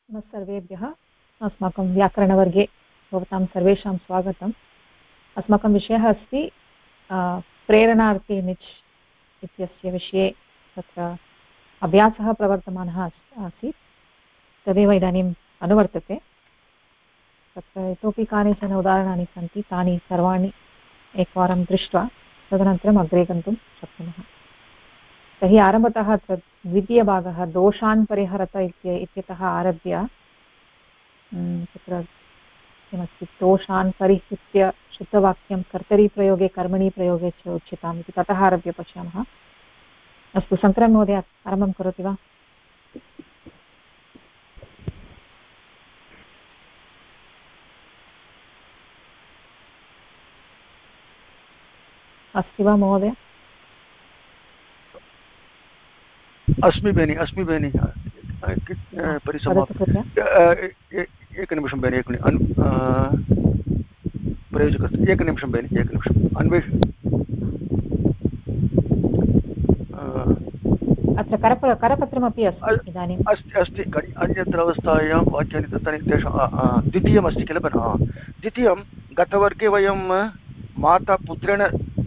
नमः सर्वेभ्यः। अस्माकं व्याकरणवर्गे भवतां सर्वेषां स्वागतम्। अस्माकं विषयः अस्ति प्रेरणार्थे निच् इत्यस्य विषये तत्र अभ्यासः प्रवर्तमानः आसीत्, तदेव इदानीम् अनुवर्तते। तत्र इतोपि कानिचन उदाहरणानि सन्ति, तानि सर्वाणि एकवारं दृष्ट्वा तदनन्तरम् अग्रे गन्तुं शक्नुमः। तर्हि आरम्भतः अत्र द्वितीयभागः दोषान् परिहरत इत्यतः आरभ्य तत्र किमस्ति, दोषान् परिहृत्य शुद्धवाक्यं कर्तरीप्रयोगे कर्मणि प्रयोगे च उच्यताम् इति ततः आरभ्य पश्यामः। अस्तु, शङ्करन् महोदय आरम्भं करोति वा? अस्ति वा महोदय? अस्मि भगिनि, एकनिमिषं भगिनि, प्रयोजकस्य एकनिमिषं भगिनि, एकनिमिषम् अत्र करपत्रमपि अस्ति इदानीम्। अस्ति अन्यत्र अवस्थायां वाक्यानि दत्तानि तेषां द्वितीयमस्ति किल भगिनि? द्वितीयं गतवर्गे वयं माता पुत्रेण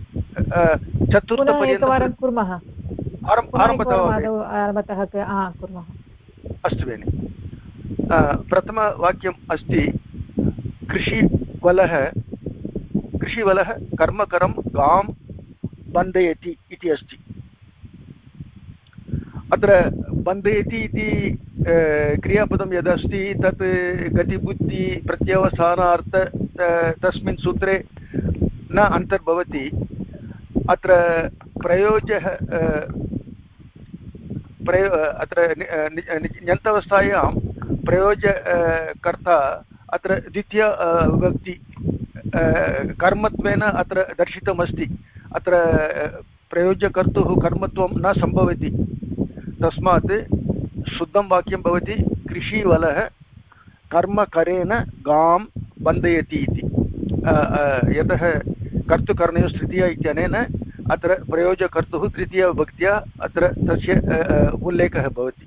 एकवारं कुर्मः, आरम्भतः कुर्मः। अस्तु भगिनि, प्रथमवाक्यम् अस्ति कृषिवलः कर्मकरं गां बन्धयति इति अस्ति। अत्र बन्धयति इति क्रियापदं यदस्ति तत् गतिबुद्धि प्रत्यवसानार्थ तस्मिन् सूत्रे न अन्तर्भवति। अत्र अत्र ण्यन्तवस्थायां प्रयोजकर्ता अत्र द्वितीय विभक्ति कर्मत्वेन अत्र दर्शितमस्ति। अत्र प्रयोजकर्तुः कर्मत्वं न सम्भवति, तस्मात् शुद्धं वाक्यं भवति कृषिवलः कर्मकरेण गां बन्धयति इति। यतः कर्तुकर्णयोः तृतीया इत्यनेन अत्र प्रयोजकर्तुः तृतीयविभक्त्या अत्र तस्य उल्लेखः भवति।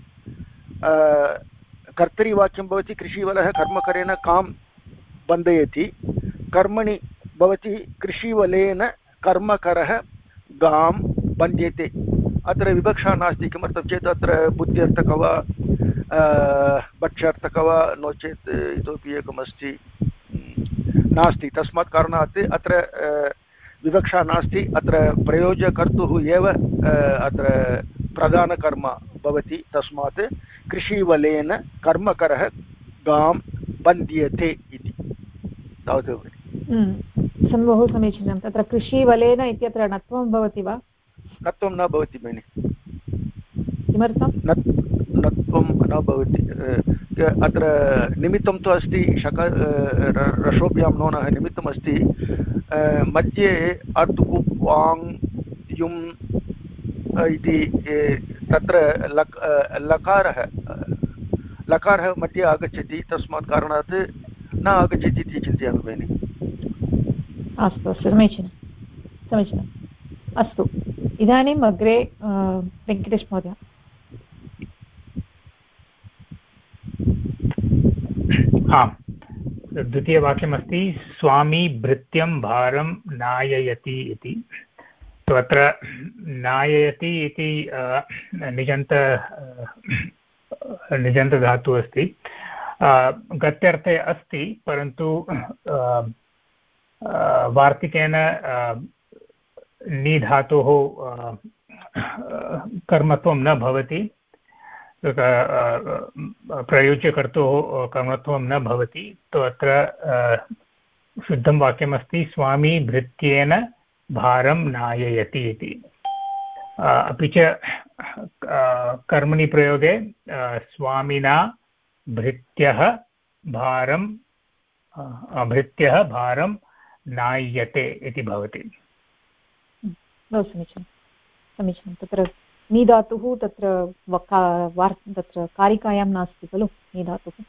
कर्तरिवाक्यं भवति कृषिवलः कर्मकरेण कां बन्धयति, कर्मणि भवति कृषिवलेन कर्मकरः गां बन्ध्यते। अत्र विवक्षा नास्ति। किमर्थं चेत् अत्र बुद्ध्यर्थकः वा भक्ष्यार्थकः वा नो चेत् इतोपि एकमस्ति नास्ति। तस्मात् कारणात् अत्र विवक्षा नास्ति। अत्र प्रयोजकर्तुः एव अत्र प्रधानकर्म भवति। तस्मात् कृषिवलेन कर्मकरः गां बन्ध्यते इति तावदेव। बहु समीचीनं। तत्र कृषिवलेन इत्यत्र णत्वं भवति वा? णत्वं न भवति भगिनि। किमर्थं णत्वं न भवति? अत्र निमित्तं तु अस्ति, रसोभ्यां नोनः निमित्तमस्ति। मध्ये अट् उप् वाङ् युम् इति तत्र लकारः मध्ये आगच्छति। तस्मात् कारणात् न आगच्छति इति चिन्तयामि भगिनि। अस्तु, समीचीनम्। अस्तु, इदानीम् अग्रे वेङ्कटेश महोदय। आम्, द्वितीयवाक्यमस्ति स्वामी भृत्यं भारं नाययति इति। तो अत्र नाययति इति निजन्तधातुः अस्ति। गत्यर्थे अस्ति, परन्तु वार्तिकेन निधातोः कर्मत्वं न भवति, प्रयोज्यकर्तुः कर्मत्वं न भवति। तो अत्र शुद्धं वाक्यमस्ति स्वामी भृत्येन भारं नाययति इति। अपि च कर्मणि प्रयोगे स्वामिना भृत्यः भारं नाय्यते इति भवति। बहु समीचीनं। तत्र नीधातुः तत्र तत्र कारिकायां नास्ति खलु? नीधातुः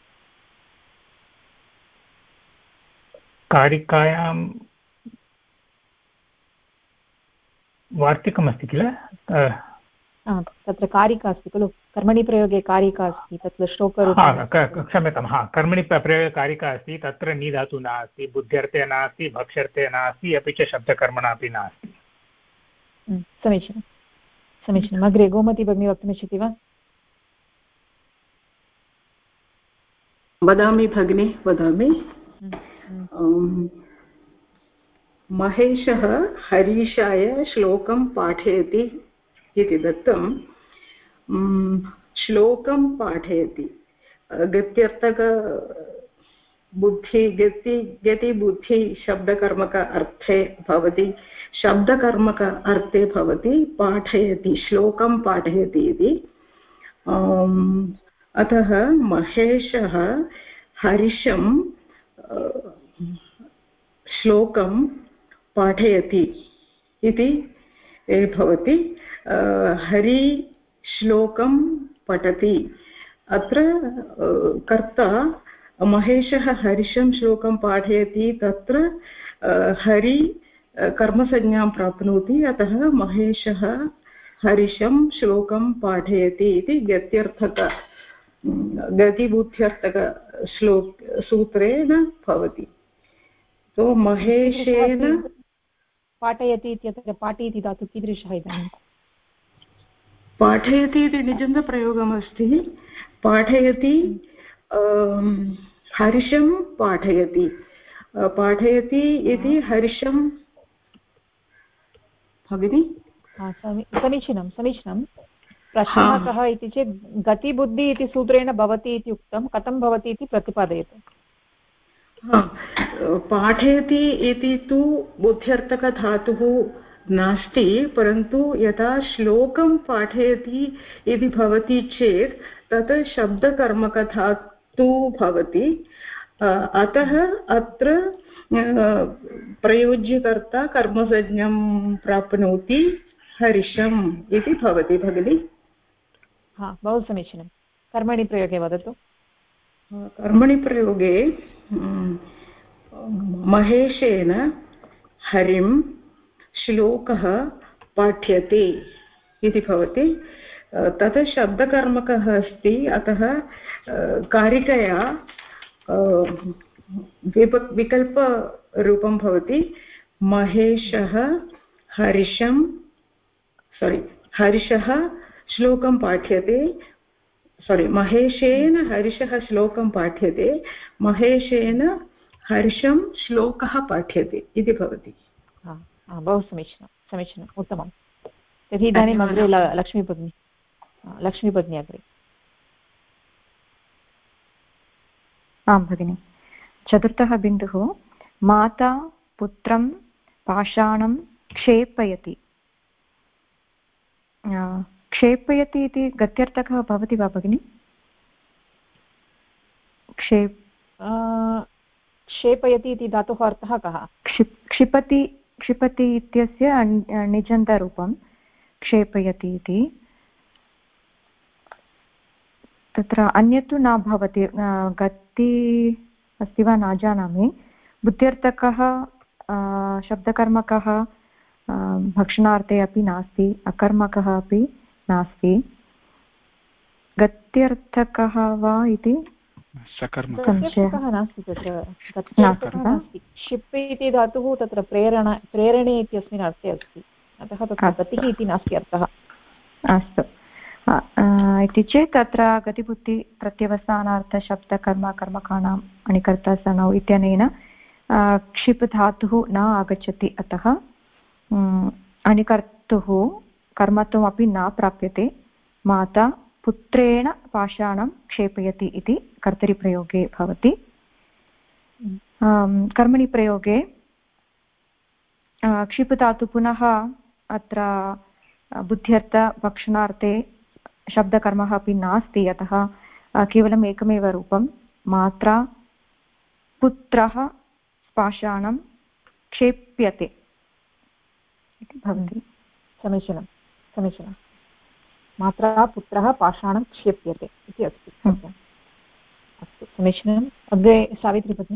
कारिकायां वार्तिकमस्ति किल? तत्र कारिका अस्ति खलु कर्मणि प्रयोगे कारिका अस्ति तत्र श्लोकरूपं क्षम्यतां कर्मणि प्रयोगे कारिका अस्ति तत्र नी धातुः नास्ति बुद्ध्यर्थे नास्ति भक्ष्यर्थे नास्ति अपि च शब्दकर्मणा अपि नास्ति समीचीनं समीचीनम् अग्रे गोमती भगिनी वक्तुमिच्छति वा वदामि भगिनी वदामि महेशः हरीशाय श्लोकं पाठयति इति दत्तं श्लोकं पाठयति गत्यर्थक बुद्धि गति बुद्धि शब्दकर्मक अर्थे भवति शब्दकर्मक अर्थे भवति पाठयति श्लोकं पाठयति इति अतः महेशः हर्षं श्लोकं पाठयति इति भवति हरि श्लोकं पठति अत्र कर्ता महेशः हर्षं श्लोकं पाठयति तत्र हरि कर्मसंज्ञां प्राप्नोति अतः महेशः हर्षं श्लोकं पाठयति इति गत्यर्थक गतिबुद्ध्यर्थक सूत्रेण भवति तो महेशेन पाठयति इत्यत्र पाठि इति धातुः कीदृशः इदानीं पाठयति इति निजन्तप्रयोगमस्ति पाठयति हर्षं पाठयति पाठयति इति हर्षं भगिनि समीचीनं समीचीनं प्रश्नः कः इति चेत् गतिबुद्धि इति सूत्रेण भवति इति उक्तं कथं भवति इति प्रतिपादयतु पाठयति इति तु बुद्ध्यर्थकधातुः नास्ति परन्तु यदा श्लोकं पाठयति इति भवति चेत् तत् शब्दकर्मकधातुः भवति अतः अत्र प्रयोज्यकर्ता कर्मसंज्ञं प्राप्नोति हर्षम् इति भवति भगिनि बहु समीचीनं कर्मणि प्रयोगे वदतु कर्मणि प्रयोगे महेशेन हरिं श्लोकः पाठ्यते इति भवति तत् शब्दकर्मकः अस्ति अतः कारिकया विकल्परूपं भवति महेशः हर्षः श्लोकं पाठ्यते महेशेन हर्षः श्लोकं पाठ्यते महेशेन हर्षं श्लोकः पाठ्यते इति भवति बहु समीचीनं समीचीनम् उत्तमं तर्हि इदानीम् अग्रे लक्ष्मीभगिनी अग्रे आं भगिनि चतुर्थः बिन्दुः माता पुत्रं पाषाणं क्षेपयति क्षेपयति इति गत्यर्थकः भवति वा भगिनि क्षेपयति इति धातुः अर्थः कः क्षिपति इत्यस्य निजन्तरूपं क्षेपयति इति तत्र अन्यत् तु न भवति गति अस्ति वा न जानामि बुद्ध्यर्थकः शब्दकर्मकः भक्षणार्थे अपि नास्ति अकर्मकः अपि नास्ति गत्यर्थकः वा इति गत्यर्थकः नास्ति तत्र क्षिप् इति धातुः तत्र प्रेरणे इत्यस्मिन् अर्थे अस्ति अतः तत्र गतिः इति नास्ति अर्थः अस्तु इति चेत् तत्र गतिबुद्धि प्रत्यवसानार्थशब्दकर्म कर्मकाणाम् अणिकर्ता सनौ इत्यनेन क्षिप् धातुः न आगच्छति अतः अणिकर्तुः कर्मत्वमपि न प्राप्यते माता पुत्रेण पाषाणं क्षेपयति इति कर्तरिप्रयोगे भवति कर्मणि प्रयोगे क्षिप् धातु पुनः अत्र बुद्ध्यर्थ भक्षणार्थे शब्दकर्मः अपि नास्ति अतः केवलम् एकमेव रूपं मात्रा पुत्रः पाषाणं क्षेप्यते इति भवति समीचीनं समीचीनं मात्रा पुत्रः पाषाणं क्षेप्यते इति अस्ति अस्तु समीचीनम् अग्रे सावित्री भगिनी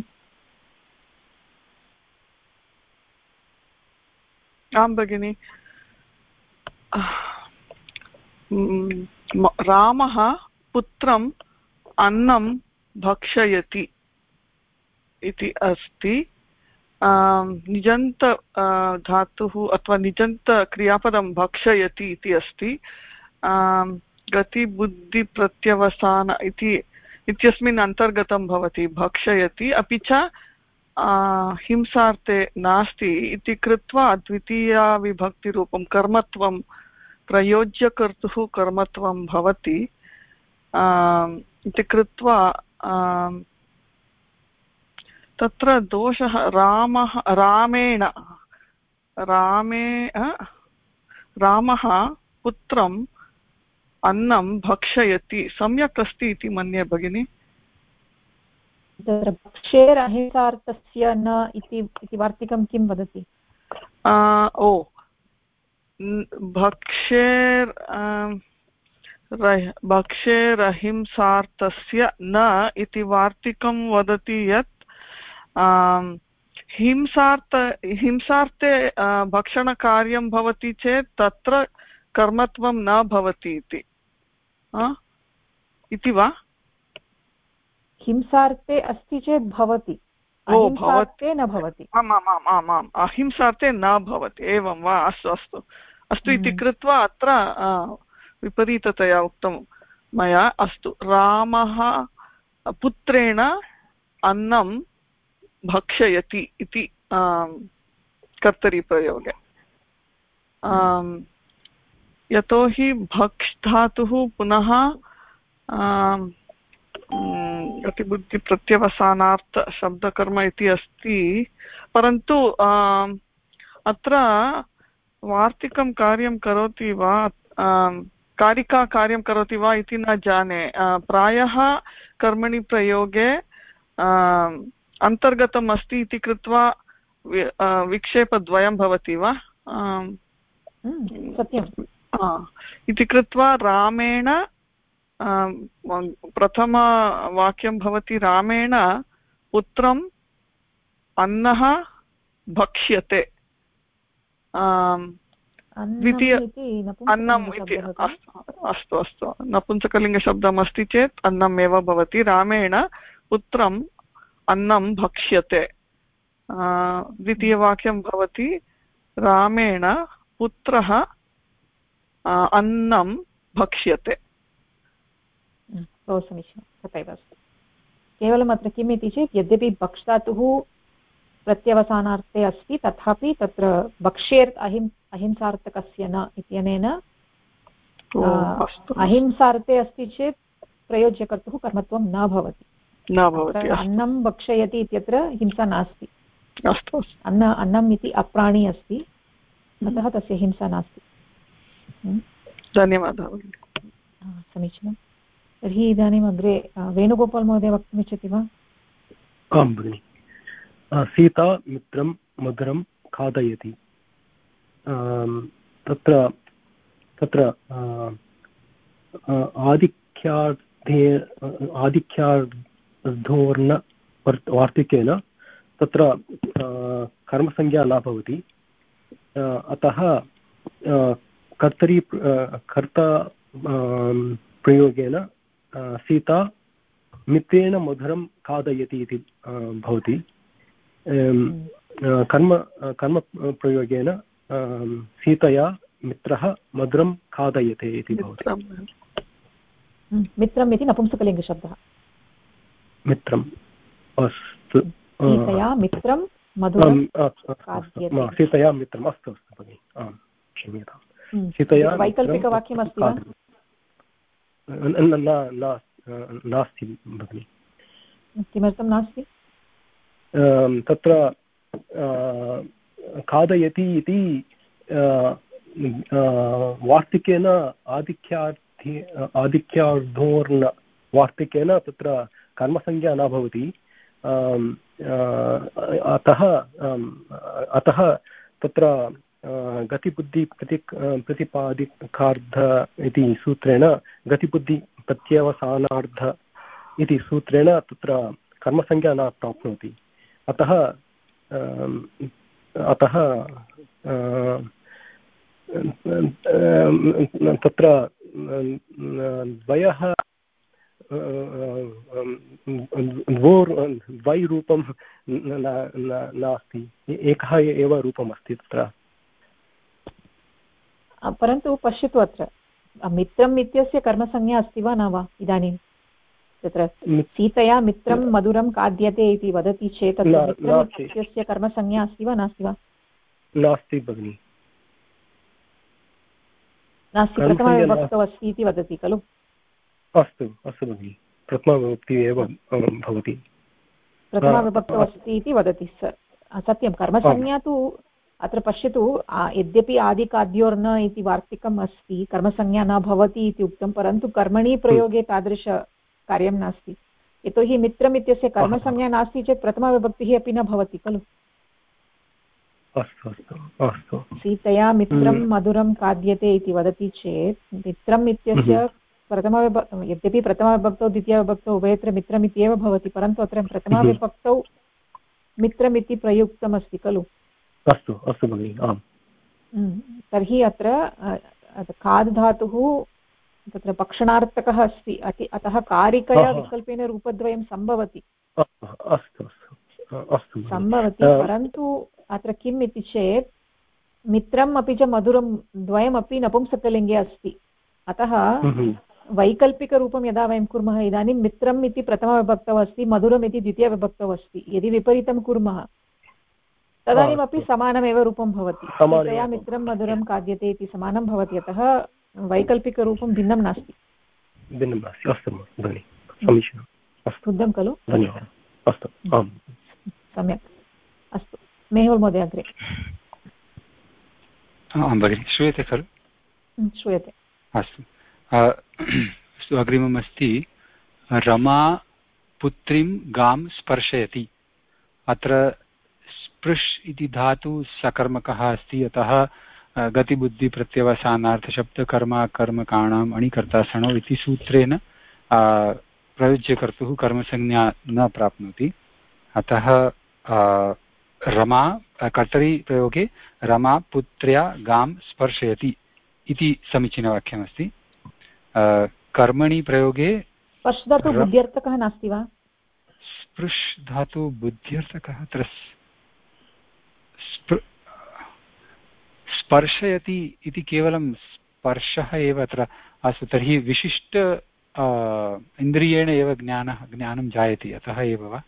आं भगिनि रामः पुत्रम् अन्नं भक्षयति इति अस्ति। निजन्त धातुः अथवा निजन्त क्रियापदं भक्षयति इति अस्ति। गतिबुद्धिप्रत्यवसान इत्यस्मिन् अन्तर्गतं भवति भक्षयति, अपि च हिंसार्थे नास्ति इति कृत्वा द्वितीया विभक्तिरूपं कर्मत्वं प्रयोज्यकर्तुः कर्मत्वं भवति इति कृत्वा तत्र दोषः रामः पुत्रम् अन्नं भक्षयति सम्यक् अस्ति इति मन्ये भगिनि। तत्र भक्षेर् अहिंसार्थस्य न इति वार्तिकं किं वदति? भक्षेरहिंसार्थस्य न इति वार्तिकं वदति यत् हिंसार्थे भक्षणकार्यं भवति चेत् तत्र कर्मत्वं न भवति इति वा? हिंसार्थे अस्ति चेत् भवति, अहिंसार्थे न भवति। आमाम् अहिंसार्थे न भवति, एवं वा? अस्तु इति कृत्वा अत्र विपरीततया उक्तं मया। अस्तु, रामः पुत्रेण अन्नं भक्षयति इति कर्तरिप्रयोगे। यतोहि भक्ष् धातुः पुनः गतिबुद्धिप्रत्यवसानार्थ शब्दकर्म इति अस्ति, परन्तु अत्र वार्तिकं कार्यं करोति वा कारिका कार्यं करोति वा इति न जाने। प्रायः कर्मणि प्रयोगे अन्तर्गतम् अस्ति इति कृत्वा विक्षेपद्वयं भवति वा? सत्यम्। इति कृत्वा रामेण प्रथमवाक्यं भवति रामेण पुत्रम् अन्नः भक्ष्यते। द्वितीय अन्नम् इति अस्तु नपुंसकलिङ्गशब्दम् अस्ति चेत् अन्नम् एव भवति। रामेण पुत्रम् अन्नं भक्ष्यते। द्वितीयवाक्यं भवति रामेण पुत्रः अन्नं भक्ष्यते। बहु समीचीनं, तथैव अस्ति। केवलम् अत्र किम् इति चेत् यद्यपि भक्ष्धातुः प्रत्यवसानार्थे अस्ति, तथापि तत्र भक्ष्येर् अहिंसार्थकस्य न इत्यनेन अहिंसार्थे अस्ति चेत् प्रयोज्यकर्तुः कर्मत्वं न भवति। अन्नं भक्षयति इत्यत्र हिंसा नास्ति। अन्नम् इति अप्राणी अस्ति, अतः तस्य हिंसा नास्ति। धन्यवादः। समीचीनं। तर्हि इदानीम् अग्रे वेणुगोपाल् महोदय वक्तुमिच्छति वा? आं भगिनि। सीता मित्रं मधुरं खादयति। तत्र आधिक्यार्धोर्ण वार्तिकेन तत्र कर्मसंज्ञा न भवति, अतः कर्ता प्रयोगेन सीता मित्रेण मधुरं खादयति इति भवति। कर्म प्रयोगेन सीतया मित्रः मधुरं खादयते इति भवति। मित्रम् इति नपुंसकलिङ्गशब्दः। मित्रम् अस्तु। सीतया मित्रं मधुरं खाद्यते। सीतया मित्रम् अस्तु भगिनि, आं क्षम्यतां। सीतया वैकल्पिकवाक्यमस्ति वा? नास्ति भगिनि। किमर्थं नास्ति? तत्र खादयति इति वार्तिकेन आधिक्यार्धोर्ण वार्तिकेन तत्र कर्मसंज्ञा न भवति। अतः तत्र गतिबुद्धि प्रतिपादिकार्ध इति सूत्रेण गतिबुद्धि प्रत्यवसानार्ध इति सूत्रेण तत्र कर्मसंज्ञा न प्राप्नोति। तत्र द्वयः द्वैरूपं नास्ति, एकः एव रूपम् अस्ति तत्र। परन्तु पश्यतु अत्र मित्रम् इत्यस्य कर्मसंज्ञा अस्ति वा न वा इदानीं तत्र सीतया मित्रं मधुरं खाद्यते इति वदति चेत् मित्रम् इत्यस्य कर्मसंज्ञा अस्ति वा नास्ति वा? नास्ति भगिनि, नास्ति, प्रथमविभक्तौ अस्ति इति वदति खलु? अस्तु अस्तु भगिनि, प्रथमविभक्तिः एव भवति, प्रथमविभक्तौ अस्ति इति वदति सत्यं। कर्मसंज्ञा तु अत्र पश्यतु, यद्यपि आदिकाद्योर्न इति वार्तिकम् अस्ति, कर्मसंज्ञा न भवति इति उक्तं, परन्तु कर्मणि प्रयोगे तादृशकार्यं नास्ति। यतोहि मित्रम् इत्यस्य कर्मसंज्ञा नास्ति चेत् प्रथमविभक्तिः अपि न भवति खलु। अस्तु अस्तु अस्तु। सीतया मित्रं मधुरं खाद्यते इति वदति चेत् मित्रम् इत्यस्य यद्यपि प्रथमविभक्तौ द्वितीयविभक्तौ उभयत्र मित्रम् इत्येव भवति, परन्तु अत्र प्रथमविभक्तौ मित्रमिति प्रयुक्तमस्ति खलु। अस्तु अस्तु भगिनि, आम्। तर्हि अत्र खाद् धातुः तत्र भक्षणार्थकः अस्ति, अतः कारिकया विकल्पेन रूपद्वयं सम्भवति। अस्तु अस्तु अस्तु सम्भवति, परन्तु अत्र किम् इति चेत् मित्रम् अपि च मधुरं द्वयमपि नपुंसकलिङ्गे अस्ति, अतः वैकल्पिकरूपं यदा वयं कुर्मः, इदानीं मित्रम् इति प्रथमविभक्तौ अस्ति, मधुरम् इति द्वितीयविभक्तौ अस्ति, यदि विपरीतं कुर्मः तदानीमपि समानमेव रूपं भवति। सीतया मित्रं मधुरं खाद्यते इति समानं भवति, अतः वैकल्पिकरूपं भिन्नं नास्ति। भिन्नं नास्ति, अस्तु भगिनि, समीचीनम्, अस्तु, बुद्धं खलु? धन्यवादः। अस्तु, आम्, सम्यक्, अस्तु। मेहुल् महोदय अग्रे। आं भगिनि, श्रूयते खलु? श्रूयते। अस्तु अस्तु, अग्रिमम् अस्ति रमा पुत्रीं गां स्पर्शयति। अत्र स्पृश् इति धातु सकर्मकः अस्ति, अतः गतिबुद्धिप्रत्यवसानार्थशब्दकर्माकर्मकाणाम् अणिकर्तासणौ इति सूत्रेण प्रयुज्यकर्तुः कर्मसंज्ञा न प्राप्नोति। अतः रमा कर्तरि प्रयोगे रमा पुत्र्या गां स्पर्शयति इति समीचीनवाक्यमस्ति। कर्मणि प्रयोगे स्पर्श धातु बुद्ध्यर्थकः नास्ति वा? स्पृश् धातु बुद्ध्यर्थकः अत्र स्पर्शयति इति केवलं स्पर्शः एव अत्र। अस्तु, तर्हि विशिष्ट इन्द्रियेण एव ज्ञानं जायते, अतः एव वा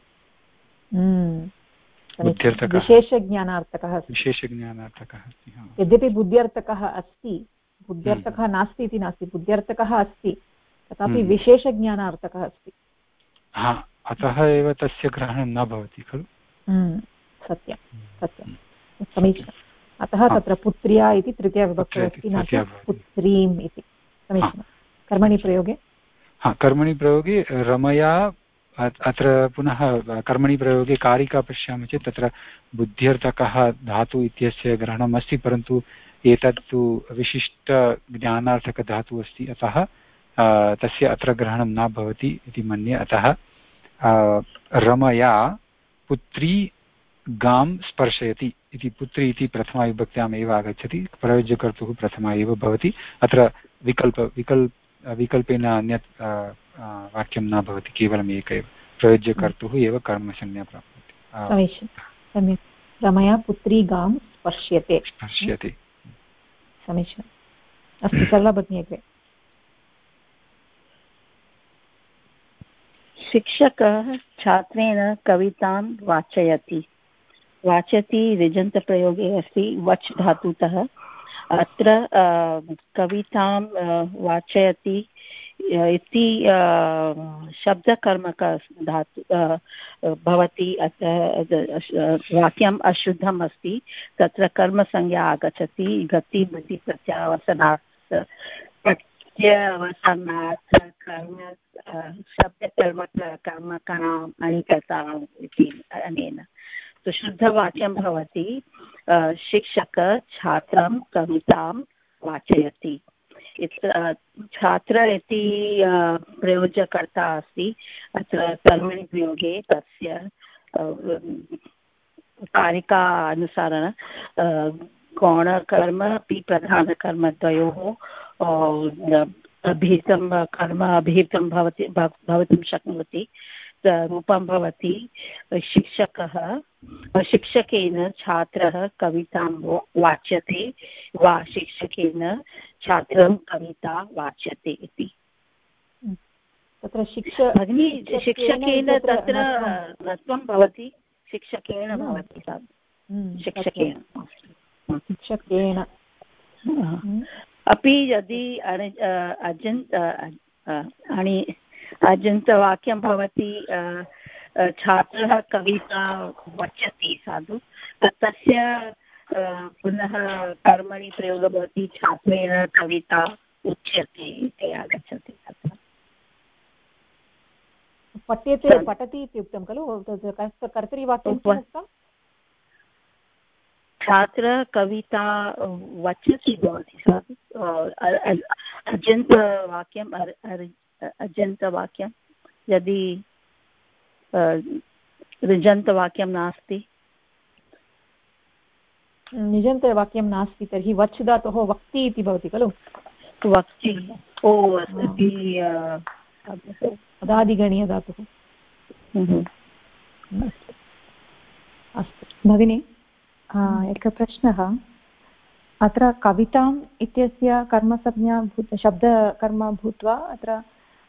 बुद्ध्यर्थकः विशेषज्ञानार्थकः अस्ति। यद्यपि बुद्ध्यर्थकः अस्ति, बुद्ध्यर्थकः नास्ति इति नास्ति, बुद्ध्यर्थकः अस्ति, तथापि विशेषज्ञानार्थकः अस्ति। अतः एव तस्य ग्रहणं न भवति खलु। सत्यं सत्यं, समीचीनम्। अतः तत्र पुत्र्या इति तृतीयविभक्तौ अस्ति, न पुत्रीम् इति। समीचीनं। कर्मणि प्रयोगे? कर्मणि प्रयोगे रमया, अत्र पुनः कर्मणि प्रयोगे कारिका पश्यामः चेत् तत्र बुद्ध्यर्थकः धातु इत्यस्य ग्रहणम् अस्ति, परन्तु एतत्तु विशिष्टज्ञानार्थकधातुः अस्ति, अतः तस्य अत्र ग्रहणं न भवति इति मन्ये। अतः रमया पुत्री गां स्पर्शयति इति पुत्री इति प्रथमाविभक्त्याम् एव आगच्छति, प्रयोज्यकर्तुः प्रथमा एव भवति। अत्र विकल्पेन अन्यत् वाक्यं न भवति, केवलम् एक एव प्रयोज्यकर्तुः एव कर्मसंज्ञा प्राप्नोति। सम्यक्। रमया पुत्री गां स्पर्श्यते। समीचीनम्। अस्तु, सरला भगिनी अग्रे। शिक्षकः छात्रेण कवितां वाचयति। वाचति ऋजन्तप्रयोगे अस्ति वच् धातुतः। अत्र कवितां वाचयति इति शब्दकर्मक धातु भवति, अतः वाक्यम् अशुद्धम् अस्ति, तत्र कर्मसंज्ञा आगच्छति गति बुद्धि प्रत्यवसानात् कर्म शब्दकर्मकाणाम् अणिकर्तारम् इति अनेन तो शुद्धवाक्यं भवति शिक्षकः छात्रं कवितां वाचयति। छात्र इति प्रयोज्यकर्ता अस्ति, अत्र कर्मणि प्रयोगे तस्य कारिका अनुसारेण गौणकर्म अपि प्रधानकर्मद्वयोः अभिहितं कर्म अभिहितं भवितुं शक्नोति रूपं भवति शिक्षकः शिक्षकेन छात्रः कवितां वाच्यते वा शिक्षकेन छात्रं कविता वाच्यते इति। तत्र भगिनी शिक्षकेन तत्र नत्वं भवति शिक्षकेन भवति शिक्षकेन अपि यदि अजन्तवाक्यं भवति छात्रः कविता वचति साधु तस्य पुनः कर्मणि प्रयोगः भवति छात्रेण कविता उच्यते इति आगच्छति तत्र पठ्यते पठति इत्युक्तं खलु कर्तरिवाक्यं किमुक्तं छात्र कविता वचति भवति साधु अजन्तवाक्यम् अजन्तवाक्यं यदि ऋजन्तवाक्यं नास्ति निजन्तवाक्यं नास्ति तर्हि वच् धातोः वक्ति इति भवति खलु वक्ति अदादिगणीयधातुः अस्तु भगिनि एकः प्रश्नः अत्र कविताम् इत्यस्य कर्मसंज्ञा शब्दकर्म भूत्वा अत्र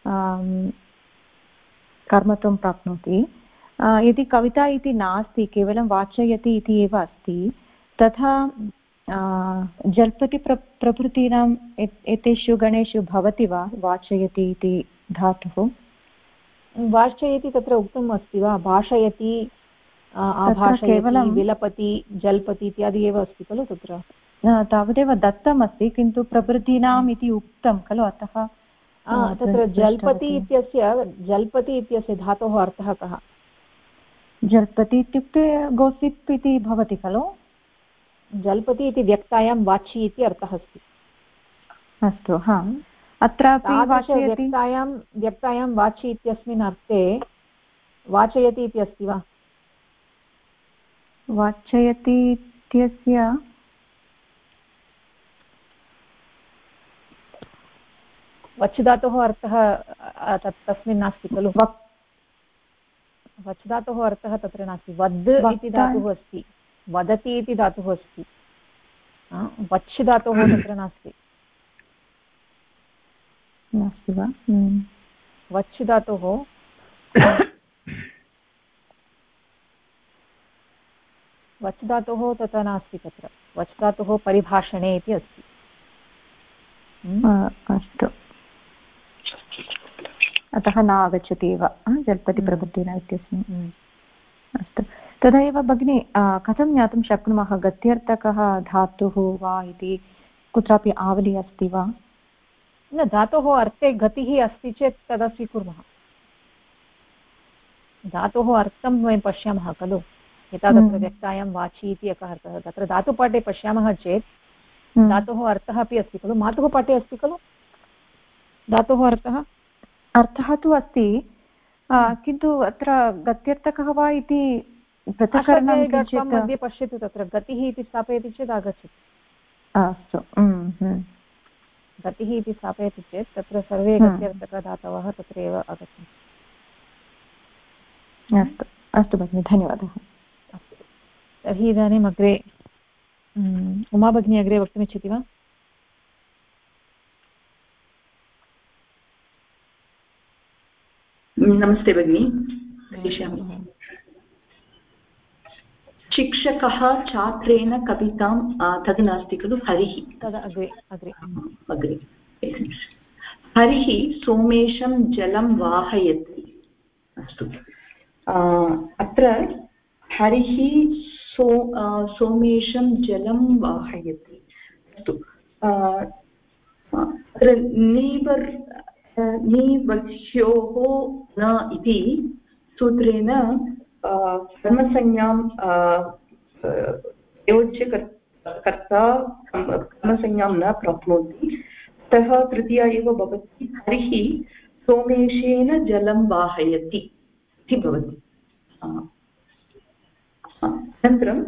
कर्मत्वं प्राप्नोति यदि कविता इति नास्ति केवलं वाचयति इति एव अस्ति तथा जल्पति प्रभृतीनाम् एतेषु गणेषु भवति वा वाचयति इति धातुः वाचयति तत्र उक्तम् अस्ति वा भाषयति आभाषयति विलपति जल्पति इत्यादि एव अस्ति खलु तत्र तावदेव दत्तमस्ति किन्तु प्रभृतीनाम् इति उक्तं खलु अतः तत्र जल्पति इत्यस्य धातोः अर्थः कः जल्पति इत्युक्ते गोसिप् इति भवति खलु जल्पति इति व्यक्तायां वाचि इति अर्थः अस्ति अस्तु हा अत्रापि व्यक्तायां वाचि इत्यस्मिन् अर्थे वाचयति इति अस्ति वा वाचयति इत्यस्य वच् धातोः अर्थः तस्मिन् नास्ति खलु वच् धातोः अर्थः तत्र नास्ति वद् इति धातुः अस्ति वदति इति धातुः अस्ति वच् धातोः तत्र नास्ति वा वच् धातोः वच् धातोः तथा नास्ति तत्र वच् धातोः परिभाषणे इति अस्ति अस्तु अतः न आगच्छति एव जल्पति प्रभृतिना इत्यस्मिन् अस्तु तदा एव भगिनी कथं ज्ञातुं शक्नुमः गत्यर्थकः धातुः वा इति कुत्रापि आवली अस्ति वा न धातोः अर्थे गतिः अस्ति चेत् तदा स्वीकुर्मः धातोः अर्थं वयं पश्यामः खलु यथा तत्र व्यक्तायां वाचि इति एकः अर्थः तत्र धातुपाठे पश्यामः चेत् धातोः अर्थः अपि अस्ति खलु मातुः पाठे अस्ति खलु धातोः अर्थः तु अस्ति किन्तु अत्र गत्यर्थकः वा इति पृथक्करणं मध्ये पश्यतु तत्र गतिः इति स्थापयति चेत् आगच्छति अस्तु गतिः इति स्थापयति चेत् तत्र सर्वे गत्यर्थकधातवः तत्र एव आगच्छन्ति अस्तु अस्तु भगिनि धन्यवादः अस्तु तर्हि इदानीम् अग्रे उमा भगिनी अग्रे वक्तुमिच्छति वा नमस्ते भगिनी शिक्षकः छात्रेण कवितां तद् नास्ति खलु हरिः तदा अग्रे हरिः सोमेशं जलं वाहयति अस्तु अत्र हरिः सोमेशं जलं वाहयति अस्तु अत्र नीवर्ष्योः न इति सूत्रेण कर्मसंज्ञां प्रयोज्यकर्ता कर्मसंज्ञां न प्राप्नोति अतः तृतीया एव भवति हरिः सोमेशेन जलं वाहयति इति भवति अनन्तरं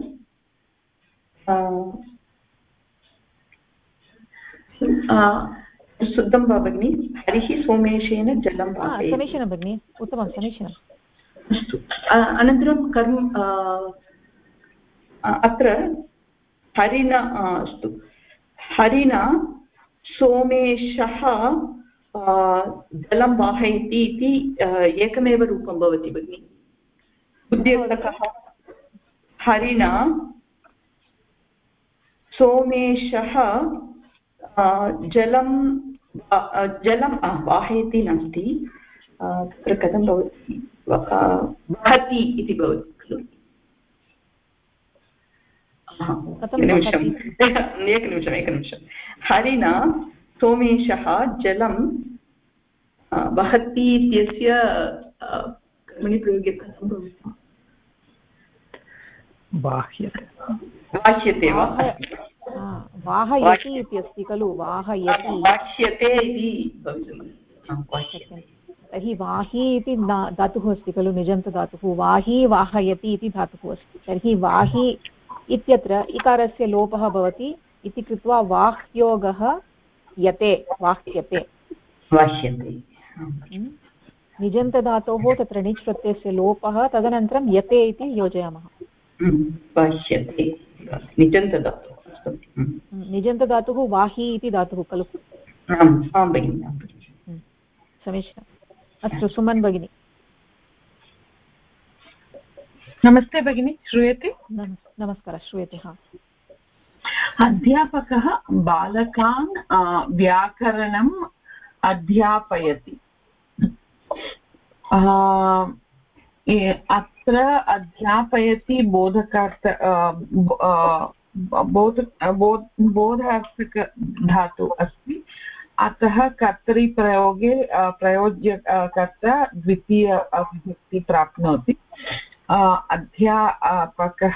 शुद्धं वा भगिनि हरिः सोमेशेन जलं वाहयति समीचीनं भगिनि उत्तमं समीचीनम् अस्तु अनन्तरं कर्म अत्र हरिणा अस्तु हरिणा सोमेशः जलं वाहयति इति एकमेव रूपं भवति भगिनि बुद्ध्यर्थकः हरिणा सोमेशः जलं वाहयति नास्ति तत्र कथं भवति वहति इति भवति खलु एकनिमिषं हरिणा सोमेशः जलं वहति इत्यस्य कर्मणिप्रयोगे कथं भवति बाह्यते वा वाहयति इति अस्ति खलु वाहयति वाह्यते इति तर्हि वाही इति धातुः अस्ति खलु निजन्तधातुः वाही वाहयति इति धातुः अस्ति तर्हि वाही इत्यत्र इकारस्य लोपः भवति इति कृत्वा वाह्योगः यते वाह्यते निजन्तधातोः तत्र णिच् प्रत्ययस्य लोपः तदनन्तरं यते इति योजयामः निजन्तधातुः वाही इति धातुः खलु समीचीनम् अस्तु सुमन् भगिनी नमस्ते भगिनी श्रूयते नमस्कारः श्रूयते अध्यापकः बालकान् व्याकरणम् अध्यापयति अत्र अध्यापयति बोधार्थक धातु अस्ति अतः कर्तरिप्रयोगे प्रयोज्यकर्ता द्वितीय विभक्ति प्राप्नोति अध्यापकः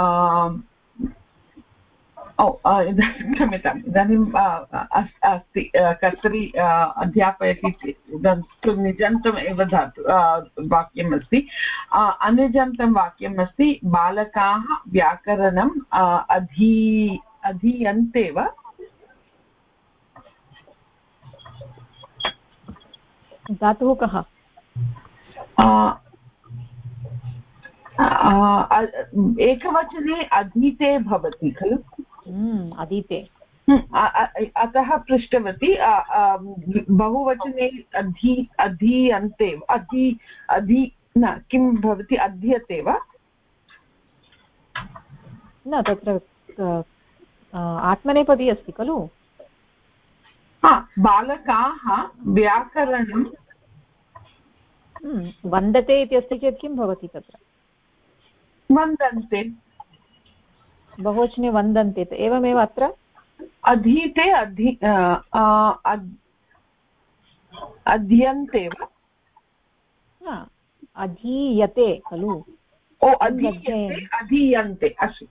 क्षम्यताम् इदानीम् अस्ति कर्तरि अध्यापयति निजन्तम् एव धातु वाक्यम् अस्ति अनिजन्तं वाक्यम् अस्ति बालकाः व्याकरणम् अधीयन्ते वा धातुः कः एकवचने अधीते भवति खलु अधीते अतः पृष्टवती बहुवचने अधीयन्ते न किं भवति अध्यते वा न तत्र आत्मनेपदी अस्ति खलु बालकाः व्याकरणं वन्दते इति अस्ति चेत् किं भवति तत्र वन्दन्ते बहुवचने वन्दन्ते एवमेव अत्र अधीते अध्यन्ते वा अधीयते खलु अधीयन्ते अस्तु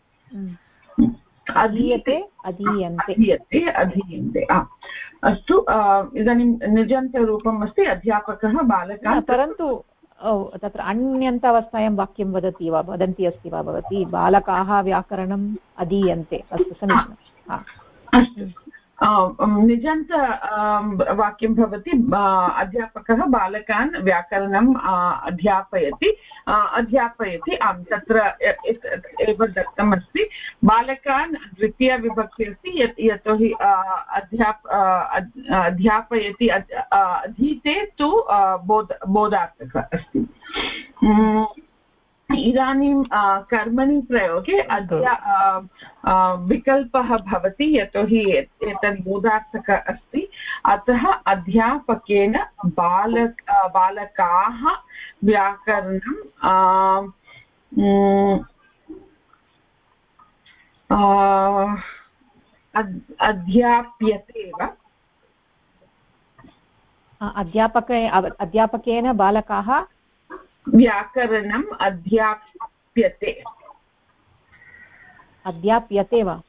अधीयन्ते अस्तु इदानीं निजन्तरूपम् अस्ति अध्यापकः बालकान् परन्तु तत्र अन्यन्तावस्थायां वाक्यं वदन्ती अस्ति वा भवती बालकाः व्याकरणम् अधीयन्ते अस्तु समीचीनम् अस्तु निजन्त वाक्यं भवति अध्यापकः बालकान् व्याकरणम् अध्यापयति आं तत्र एव दत्तमस्ति बालकान् द्वितीयविभक्ति अस्ति यतोहि अध्यापयति अधीते तु बोधार्थकः अस्ति इदानीं कर्मणि प्रयोगे विकल्पः भवति यतोहि एतत् बोधार्थक अस्ति अतः अध्यापकेन बालकाः व्याकरणं अध्याप्यते वा अध्यापकेन बालकाः व्याकरणम् अध्याप्यते वा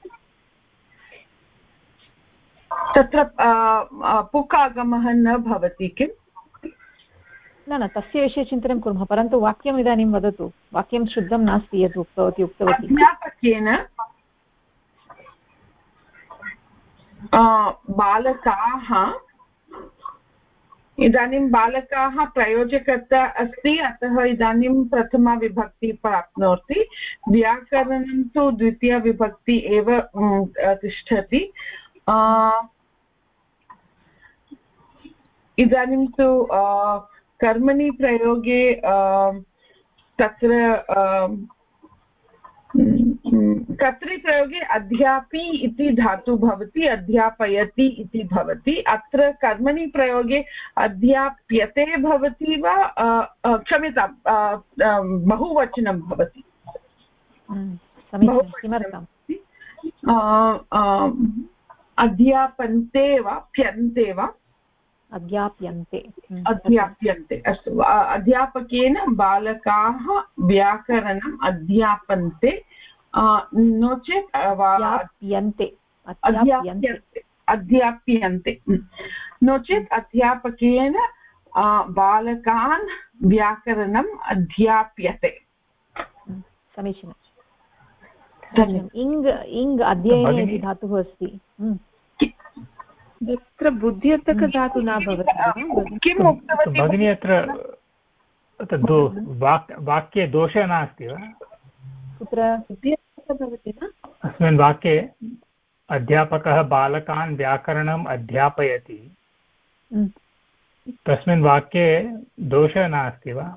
तत्र पुकागमः न भवति किम् न तस्य विषये चिन्तनं कुर्मः परन्तु वाक्यम् इदानीं वदतु वाक्यं शुद्धं नास्ति यद् उक्तवती अध्यापकेन बालकाः इदानीं बालकाः प्रयोजकर्ता अस्ति अतः इदानीं प्रथमा विभक्ति प्राप्नोति व्याकरणं तु द्वितीया विभक्ति एव तिष्ठति इदानीं तु कर्मणि प्रयोगे तत्र कर्तृप्रयोगे अध्यापि इति धातु भवति अध्यापयति इति भवति अत्र कर्मणि प्रयोगे अध्याप्यते भवति वा क्षम्यतां बहुवचनं भवति अध्यापन्ते वा प्यन्ते वा अध्याप्यन्ते अस्तु अध्यापकेन बालकाः व्याकरणम् अध्यापन्ते नो चेत् अध्याप्यन्ते नो चेत् अध्यापकेन बालकान् व्याकरणम् अध्याप्यते समीचीनम् इङ् अध्ययने इति धातुः अस्ति तत्र बुद्ध्यर्थकधातु न भवति किम् उक्तवती भगिनी अत्र वाक्ये दोषः नास्ति वा कुत्र भवति न अस्मिन् वाक्ये अध्यापकः बालकान् व्याकरणम् अध्यापयति तस्मिन् वाक्ये दोषः नास्ति वा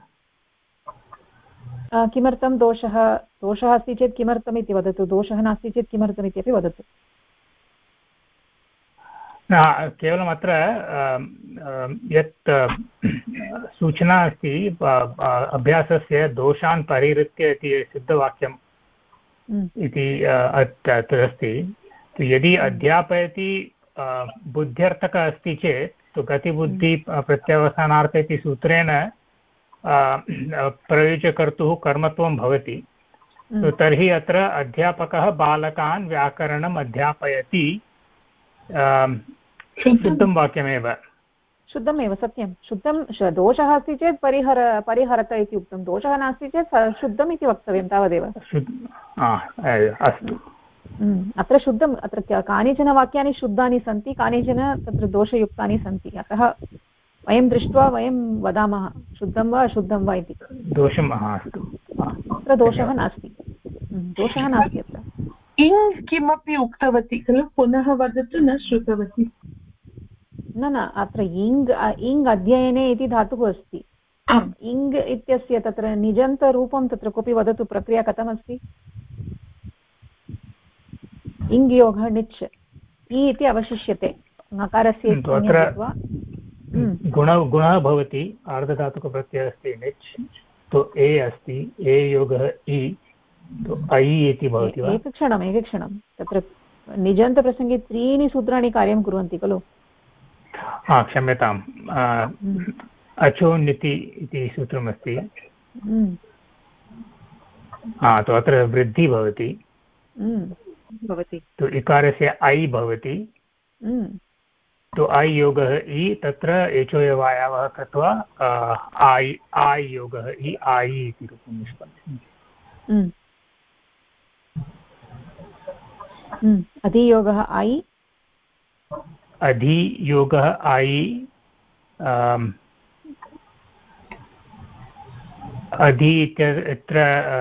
किमर्थं दोषः अस्ति चेत् किमर्थमिति वदतु दोषः नास्ति चेत् किमर्थमित्यपि वदतु केवलम् अत्र यत् सूचना अस्ति अभ्यासस्य दोषान् परिहृत्य इति सिद्धवाक्यम् इति अत्र अस्ति यदि अध्यापयति बुद्ध्यर्थकः अस्ति चेत् तु गतिबुद्धि प्रत्यवसानार्थ इति सूत्रेण प्रयोज्यकर्तुः कर्मत्वं भवति तर्हि अत्र अध्यापकः बालकान् व्याकरणम् अध्यापयति शुद्धं वाक्यमेव शुद्धमेव सत्यं शुद्धं दोषः अस्ति चेत् परिहरत इति उक्तं दोषः नास्ति चेत् शुद्धम् इति वक्तव्यं तावदेव अस्तु अत्र शुद्धम् अत्र कानिचन वाक्यानि शुद्धानि सन्ति कानिचन तत्र दोषयुक्तानि सन्ति अतः वयं दृष्ट्वा वयं वदामः शुद्धं वा अशुद्धं वा इति दोषम् अस्तु अत्र दोषः नास्ति दोषः नास्ति अत्र इङ् किमपि उक्तवती खलु पुनः वदतु न श्रुतवती न अत्र इङ् अध्ययने इति धातुः अस्ति इङ् इत्यस्य तत्र निजन्तरूपं तत्र कोऽपि वदतु प्रक्रिया कथमस्ति इङ् योगः निच् इ इति अवशिष्यते नकारस्य गुणः भवति आर्धधातुकप्रत्ययः अस्ति निच् तु ए अस्ति ए योगः इ ऐ इति भवति वा एकक्षणं तत्र निजन्तप्रसङ्गे त्रीणि सूत्राणि कार्यं कुर्वन्ति खलु क्षम्यताम् अचोन्निति इति सूत्रमस्ति तो अत्र वृद्धिः भवति तो इकारस्य ऐ भवति तो ऐ योगः इ तत्र एचोयवायावः कृत्वा आय् योगः इ आयि इति रूपं निष्पद्यते अधियोगः ऐ अधियोगः ऐ अधि इत्यत्र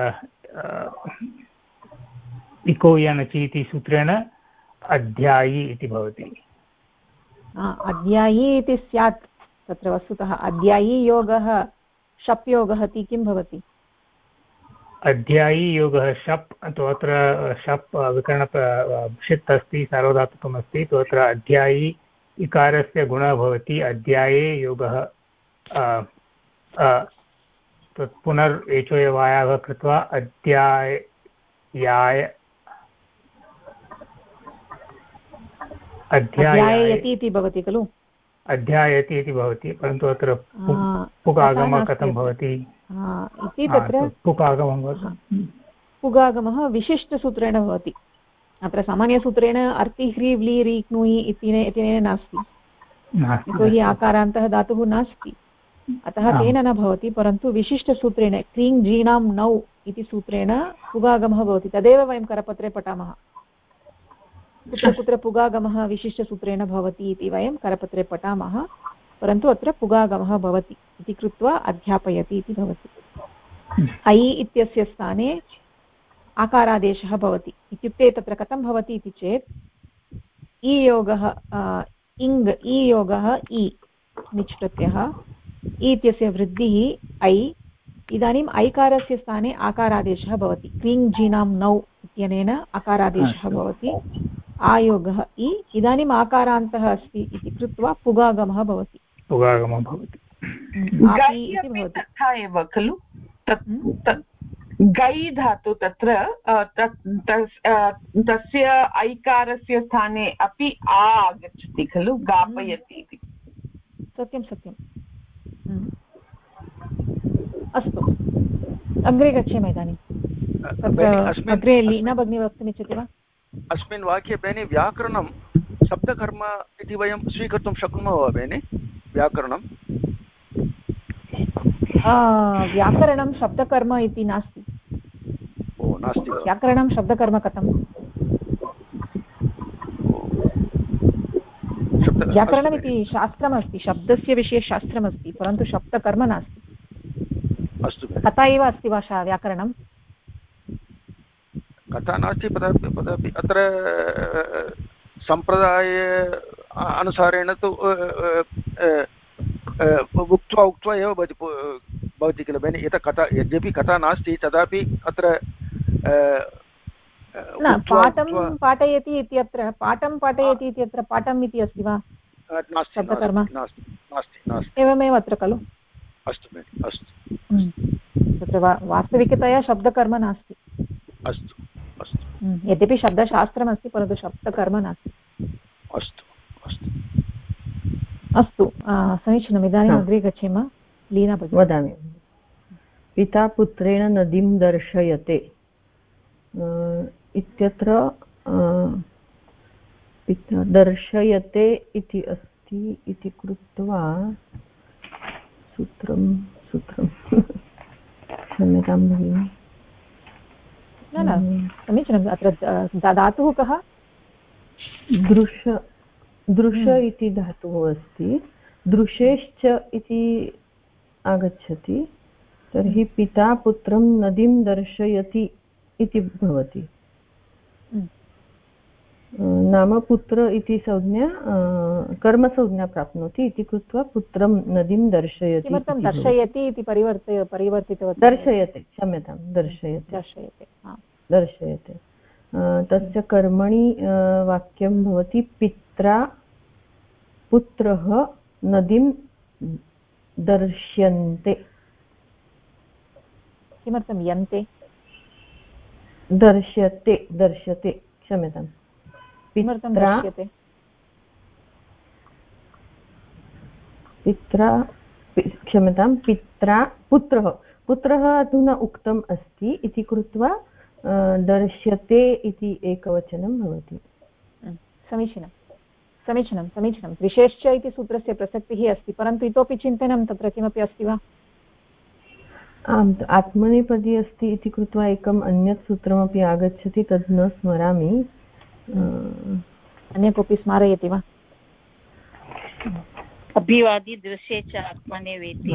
इको यनचि इति सूत्रेण अध्यायी इति भवति अध्यायी इति स्यात् तत्र वस्तुतः अध्यायी योगः शप् योगः इति किं भवति अध्यायी योगः शप् तो अत्र शप् विकरण षित् अस्ति सार्वधातुकमस्ति तो अत्र अध्यायी इकारस्य गुणः भवति अध्याये योगः पुनर् एचोयवायावः कृत्वा अध्यायति इति भवति खलु अध्यायति इति भवति परन्तु अत्र पुगागमः कथं भवति इति तत्र पुगागमः विशिष्टसूत्रेण भवति अत्र सामान्यसूत्रेण अर्ति ह्री व्ली री क्नुयि इत्यनेन नास्ति यतोहि आकारान्तः धातुः नास्ति अतः तेन न भवति परन्तु विशिष्टसूत्रेण क्रीं जीणां नौ इति सूत्रेण पुगागमः भवति तदेव वयं करपत्रे पठामः कुत्र कुत्र पुगागमः विशिष्टसूत्रेण भवति इति वयं करपत्रे पठामः, परन्तु अत्र पुगागमः भवति इति कृत्वा अध्यापयति इति भवति। ऐ इत्यस्य स्थाने आकारादेशः भवति इत्युक्ते तत्र कथं भवति इति चेत् ईयोगः इङ् ईयोगः इ निच् प्रत्ययः इत्यस्य वृद्धिः ऐ, इदानीम् ऐकारस्य स्थाने आकारादेशः भवति। क्रीङ् जीनां नौ इत्यनेन आकारादेशः भवति। आयोगः इ, इदानीम् आकारान्तः अस्ति इति कृत्वा पुगागमः भवति। तथा एव खलु गै धातु तत्र तस्य ऐकारस्य स्थाने अपि आ आगच्छति खलु, गापयति इति। सत्यं सत्यम्। अस्तु, अग्रे गच्छेम इदानीं। अग्रे लीना भगिनी वक्तुमिच्छति वा? अस्मिन् वाक्ये बेनि व्याकरणं शब्दकर्म इति वयं स्वीकर्तुं शक्नुमः वा बेनि? व्याकरणं व्याकरणं शब्दकर्म इति नास्ति। ओ नास्ति वा? व्याकरणं शब्दकर्म कथं? व्याकरणमिति शास्त्रमस्ति, शब्दस्य विषये शास्त्रमस्ति, परन्तु शब्दकर्म नास्ति। अस्तु, कथा एव अस्ति वा व्याकरणं? कथा नास्ति तदपि अत्र सम्प्रदाय अनुसारेण तु उक्त्वा एव भवति किल बेनि। एतत् कथा यद्यपि कथा नास्ति तदापि अत्र पाठं पाठयति इत्यत्र पाठं पाठयति इत्यत्र पाठम् इति अस्ति वा? शब्दकर्म एवमेव अत्र खलु। अस्तु बेनि, अस्तु। तत्र वास्तविकतया शब्दकर्म नास्ति। अस्तु अस्तु। यद्यपि शब्दशास्त्रमस्ति परन्तु शब्दकर्म नास्ति। अस्तु अस्तु अस्तु, समीचीनम्। इदानीम् अग्रे गच्छेम। लीना भगिनी वदामि। पिता पुत्रेण नदीं दर्शयते इत्यत्र पिता दर्शयते इति अस्ति इति कृत्वा सूत्रं क्षम्यतां भगिनि। न समीचीनम्। अत्र धातुः कः? दृश इति धातुः अस्ति, दृशेश्च इति आगच्छति, तर्हि पिता पुत्रं नदीं दर्शयति इति भवति। नाम पुत्र इति संज्ञा कर्मसंज्ञा प्राप्नोति इति कृत्वा पुत्रं नदीं दर्शयति। किमर्थं दर्शयति इति परिवर्तितवती? दर्शयते, क्षम्यतां, दर्शयते। तस्य कर्मणि वाक्यं भवति पित्रा पुत्रः नदीं दर्श्यन्ते। किमर्थं यन्ते? दर्श्यते, क्षम्यतां। पित्रा पुत्रः अधुना उक्तम् अस्ति इति कृत्वा दर्श्यते इति एकवचनं भवति। समीचीनं। विशेष्य इति सूत्रस्य प्रसक्तिः अस्ति, परन्तु इतोपि चिन्तनं तत्र किमपि अस्ति वा? आम्, आत्मनेपदी अस्ति इति कृत्वा एकम् अन्यत् सूत्रमपि आगच्छति, तद् न स्मरामि। अन्य कोऽपि स्मारयति वा? अभिवादी दृश्ये च आत्मने वेति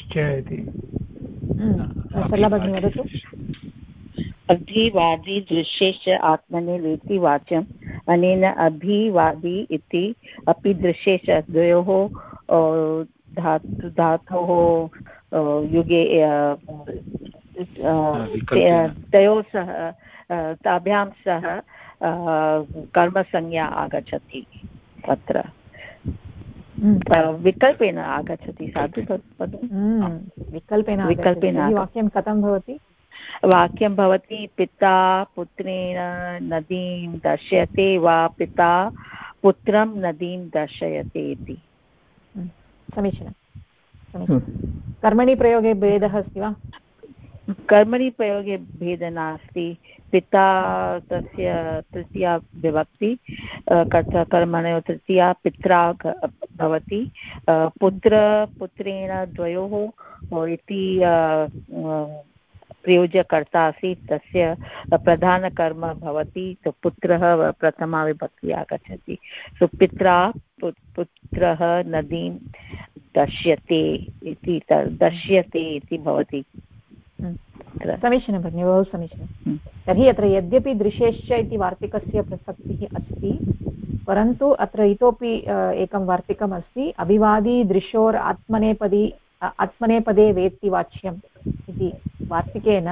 सरला भगिनी वदतु। अभिवादी दृश्ये च आत्मने वेति वाच्यम्। अनेन अभिवादी इति अपि दृश्ये च द्वयोः धातोः युगे तयोः सह ताभ्यां सह कर्मसंज्ञा आगच्छति। अत्र विकल्पेन आगच्छति। साधुपदं विकल्पेन वाक्यं कथं भवति? वाक्यं भवति पिता पुत्रेण नदीं दर्शयते वा पिता पुत्रं नदीं दर्शयते इति। समीचीनं। कर्मणि प्रयोगे भेदः अस्ति वा? कर्मणि प्रयोगे भेदः नास्ति। पिता तस्य तृतीया विभक्ति, कर्मणयोः तृतीया पित्रा भवति। पुत्र पुत्रेण द्वयोः इति प्रयोज्यकर्ता आसीत् तस्य प्रधानकर्म भवति सो पुत्रः प्रथमा विभक्ति आगच्छति सो पित्रा पुत्रः नदीं दश्यते इति भवति समीचीनं भगिनि बहु समीचीनं तर्हि अत्र यद्यपि दृशेश्च इति वार्तिकस्य प्रसक्तिः अस्ति परन्तु अत्र इतोपि एकं वार्तिकम् अस्ति अभिवादी दृशोर् आत्मनेपदे वेत्ति वाच्यम् इति वार्तिकेन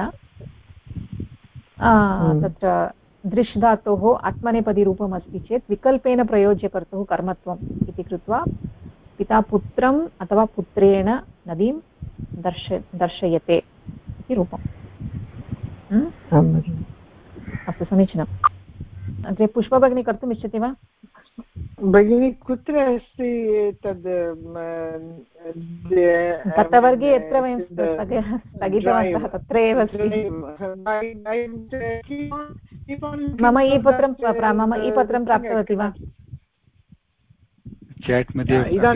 तत्र दृश् धातोः आत्मनेपदीरूपम् अस्ति चेत् विकल्पेन प्रयोज्यकर्तुः कर्मत्वम् इति कृत्वा पिता पुत्रम् अथवा पुत्रेण नदीं दर्शयते इति रूपम् अस्तु समीचीनम् अग्रे पुष्पा भगिनी कर्तुम् इच्छति वा भगिनी कुत्र अस्ति तद् गतवर्गे यत्र वयं स्थगितवन्तः तत्र एव अस्ति मम ई पत्रं प्राप्तवती वा chat मध्ये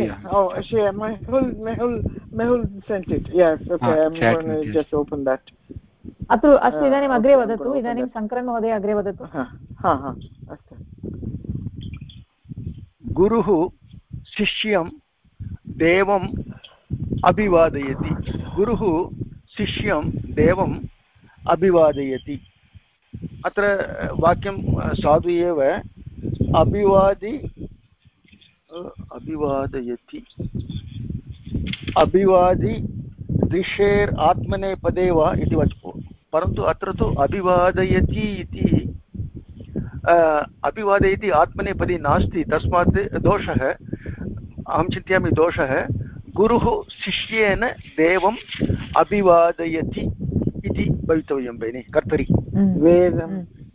Mehul sent it. Yes, okay, I'm going to just open that. अस्तु इदानीम् अग्रे वदतु इदानीं शङ्करन् महोदय अग्रे वदतु अस्तु गुरुः शिष्यं देवम् अभिवादयति गुरुः शिष्यं देवम् अभिवादयति अत्र वाक्यं साधु एव अभिवादयति अभिवादि दृशेर् आत्मनेपदे वा इति वचः परन्तु अत्र तु अभिवादयति इति अभिवादयति आत्मनेपदी नास्ति तस्मात् दोषः अहं चिन्तयामि दोषः गुरुः शिष्येन देवम् अभिवादयति इति भवितव्यं भगिनि कर्तरि वेदं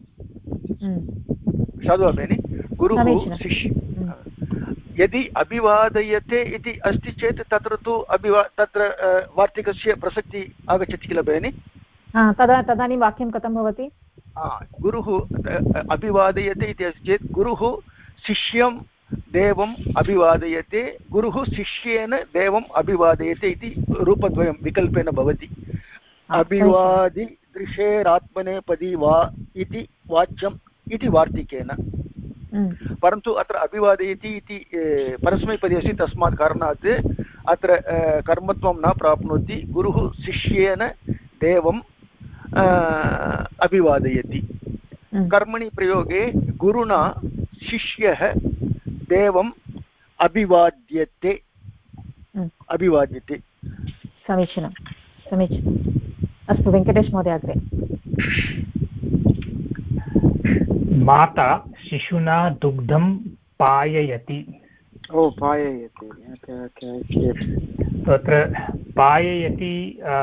साधु वा भगिनि गुरुः शिष्य यदि अभिवादयते इति अस्ति चेत् तत्र तु तत्र वार्तिकस्य प्रसक्तिः आगच्छति किल भगिनि तदानीं वाक्यं कथं भवति गुरुः अभिवादयते इति अस्ति चेत् गुरुः शिष्यं देवम् अभिवादयते गुरुः शिष्येन देवम् अभिवादयते इति रूपद्वयं विकल्पेन भवति अभिवादि दृशेरात्मनेपदी वा इति वाच्यम् इति वार्तिकेन परन्तु अत्र अभिवादयति इति परस्मैपदी अस्ति तस्मात् कारणात् अत्र कर्मत्वं न प्राप्नोति गुरुः शिष्येन देवम् अभिवादयति कर्मणि प्रयोगे गुरुणा शिष्यः देवम् अभिवाद्यते समीचीनं अस्तु वेङ्कटेश महोदय अग्रे माता शिशुना दुग्धं पाययति पाययति तत्र पाययति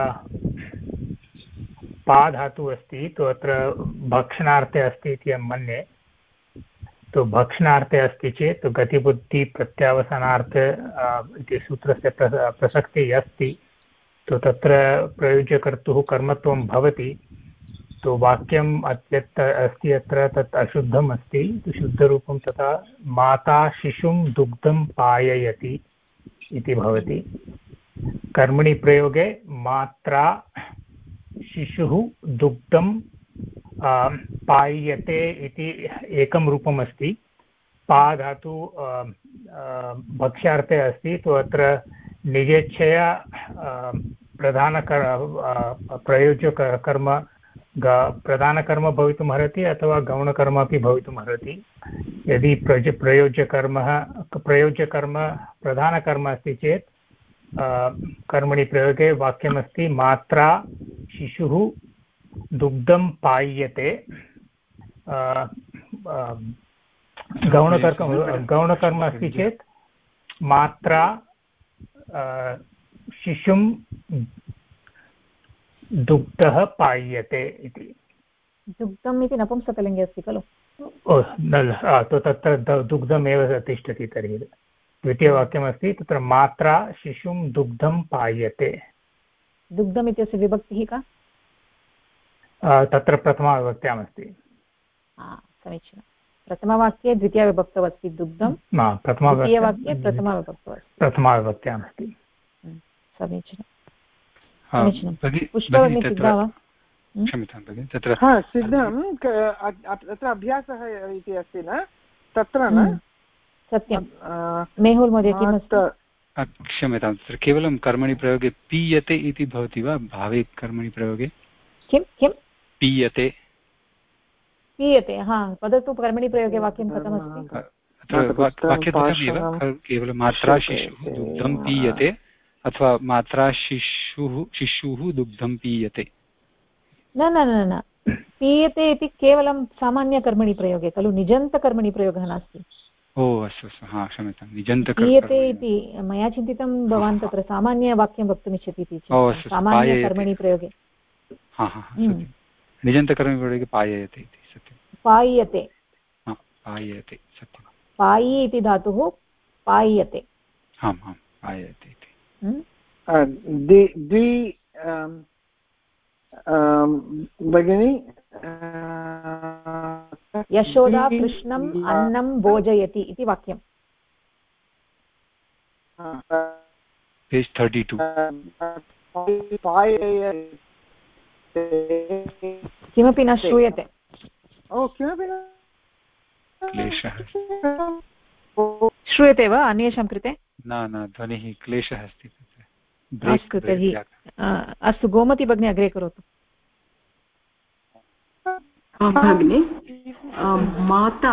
पा धातुः अस्ति तो अत्र भक्षणार्थे अस्ति इति अहं मन्ये तो भक्षणार्थे अस्ति चेत् तो गतिबुद्धि प्रत्यावसानार्थ इति सूत्रस्य प्रसक्तिः अस्ति तो तत्र प्रयोज्यकर्तुः कर्मत्वं भवति तो वाक्यम् यत् अस्ति अत्र तत् अशुद्धम् अस्ति शुद्धरूपं तथा माता शिशुं दुग्धं पाययति इति भवति कर्मणि प्रयोगे मात्रा शिशुः दुग्धं पायते इति एकं रूपम् अस्ति पा धातु भक्ष्यार्थे अस्ति तो अत्र निजेच्छया प्रयोज्यकर्म प्रधानकर्म भवितुम् अर्हति अथवा गौणकर्म अपि भवितुम् अर्हति यदि प्रयोज्यकर्म प्रधानकर्म अस्ति चेत् कर्मणि प्रयोगे वाक्यमस्ति मात्रा शिशुः दुग्धं पायते गौणकर्म अस्ति चेत् मात्रा शिशुं दुग्धः पायते इति दुग्धम् इति नपुंसकलिङ्गे अस्ति खलु तो तत्र दुग्धमेव तिष्ठति तर्हि द्वितीयवाक्यमस्ति तत्र मात्रा शिशुं दुग्धं पायते दुग्धम् इत्यस्य विभक्तिः का तत्र प्रथमाविभक्त्यामस्ति समीचीनं प्रथमवाक्ये द्वितीयाविभक्तौ अस्ति दुग्धं द्वितीयवाक्ये प्रथमाविभक्त्यामस्ति समीचीनं पुष्पवग्नि सिद्धा वा क्षम्यतां भगिनि तत्र सिद्धं तत्र अभ्यासः इति अस्ति न तत्र न सत्यं मेहुल् महोदय किमस्ति क्षम्यतां तत्र केवलं कर्मणि प्रयोगे पीयते इति भवति वा भावे कर्मणि प्रयोगे किं किं पीयते पीयते वदतु कर्मणि प्रयोगे वाक्यं कथमस्ति वाक्यद्वयमेव केवलं मात्रा शिशुः दुग्धं पीयते अथवा मात्रा शिशुः दुग्धं पीयते न न न न पीयते इति केवलं सामान्यकर्मणि प्रयोगे खलु निजन्तकर्मणि प्रयोगः नास्ति ओ अस्तु अस्तु क्षम्यतां निजन्तकर्मणि पीयते इति मया चिन्तितं भवान् तत्र सामान्यवाक्यं वक्तुमिच्छति इति सामान्यकर्मणि प्रयोगे निजन्तकर्मणि प्रयोगे पाययते इति सत्यं पाय्यते पाययते सत्यं पायि इति धातुः पाय्यते आम् आम् पाययते इति भगिनी यशोदा कृष्णम् अन्नं भोजयति इति वाक्यम् पेज् 32 किमपि न श्रूयते क्लेशः श्रूयते वा अन्येषां कृते न ध्वनिः क्लेशः अस्ति अस्तु तर्हि अस्तु गोमती भगिनी अग्रे करोतु भगिनी माता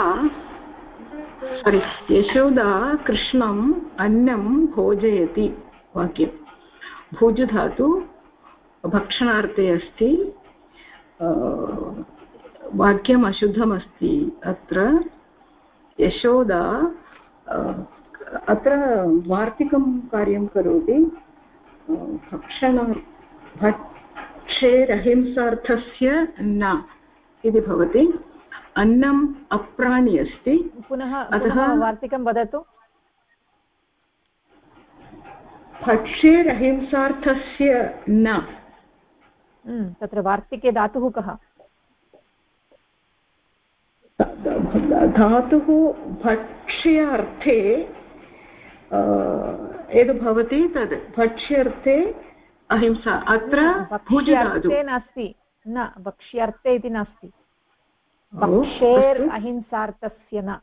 यशोदा कृष्णम् अन्नं भोजयति वाक्यं भोजधातु भक्षणार्थे अस्ति वाक्यम् अशुद्धमस्ति अत्र यशोदा अत्र वार्तिकं कार्यं करोति भक्षेरहिंसार्थस्य न इति भवति अन्नम् अप्राणि अस्ति पुनः वार्तिकं वदतु भक्षेरहिंसार्थस्य न तत्र वार्तिके धातुः कः धातुः भक्ष्यार्थे यद् भवति तद् भक्ष्यर्थे अहिंसा अत्र भक्ष्यार्थे नास्ति न भक्ष्यार्थे इति नास्ति भक्षेर् अहिंसार्थस्य न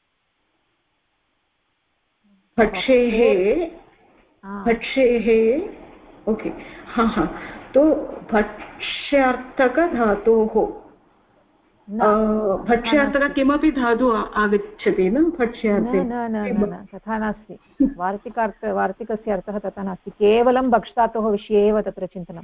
भक्षेः ओके तो भक्ष्यार्थकधातोः भक्ष्यार्थक किमपि धातु आगच्छति न भक्ष्यार्थे न तथा नास्ति वार्तिकस्य अर्थः तथा नास्ति केवलं भक्ष्धातोः विषये एव तत्र चिन्तनं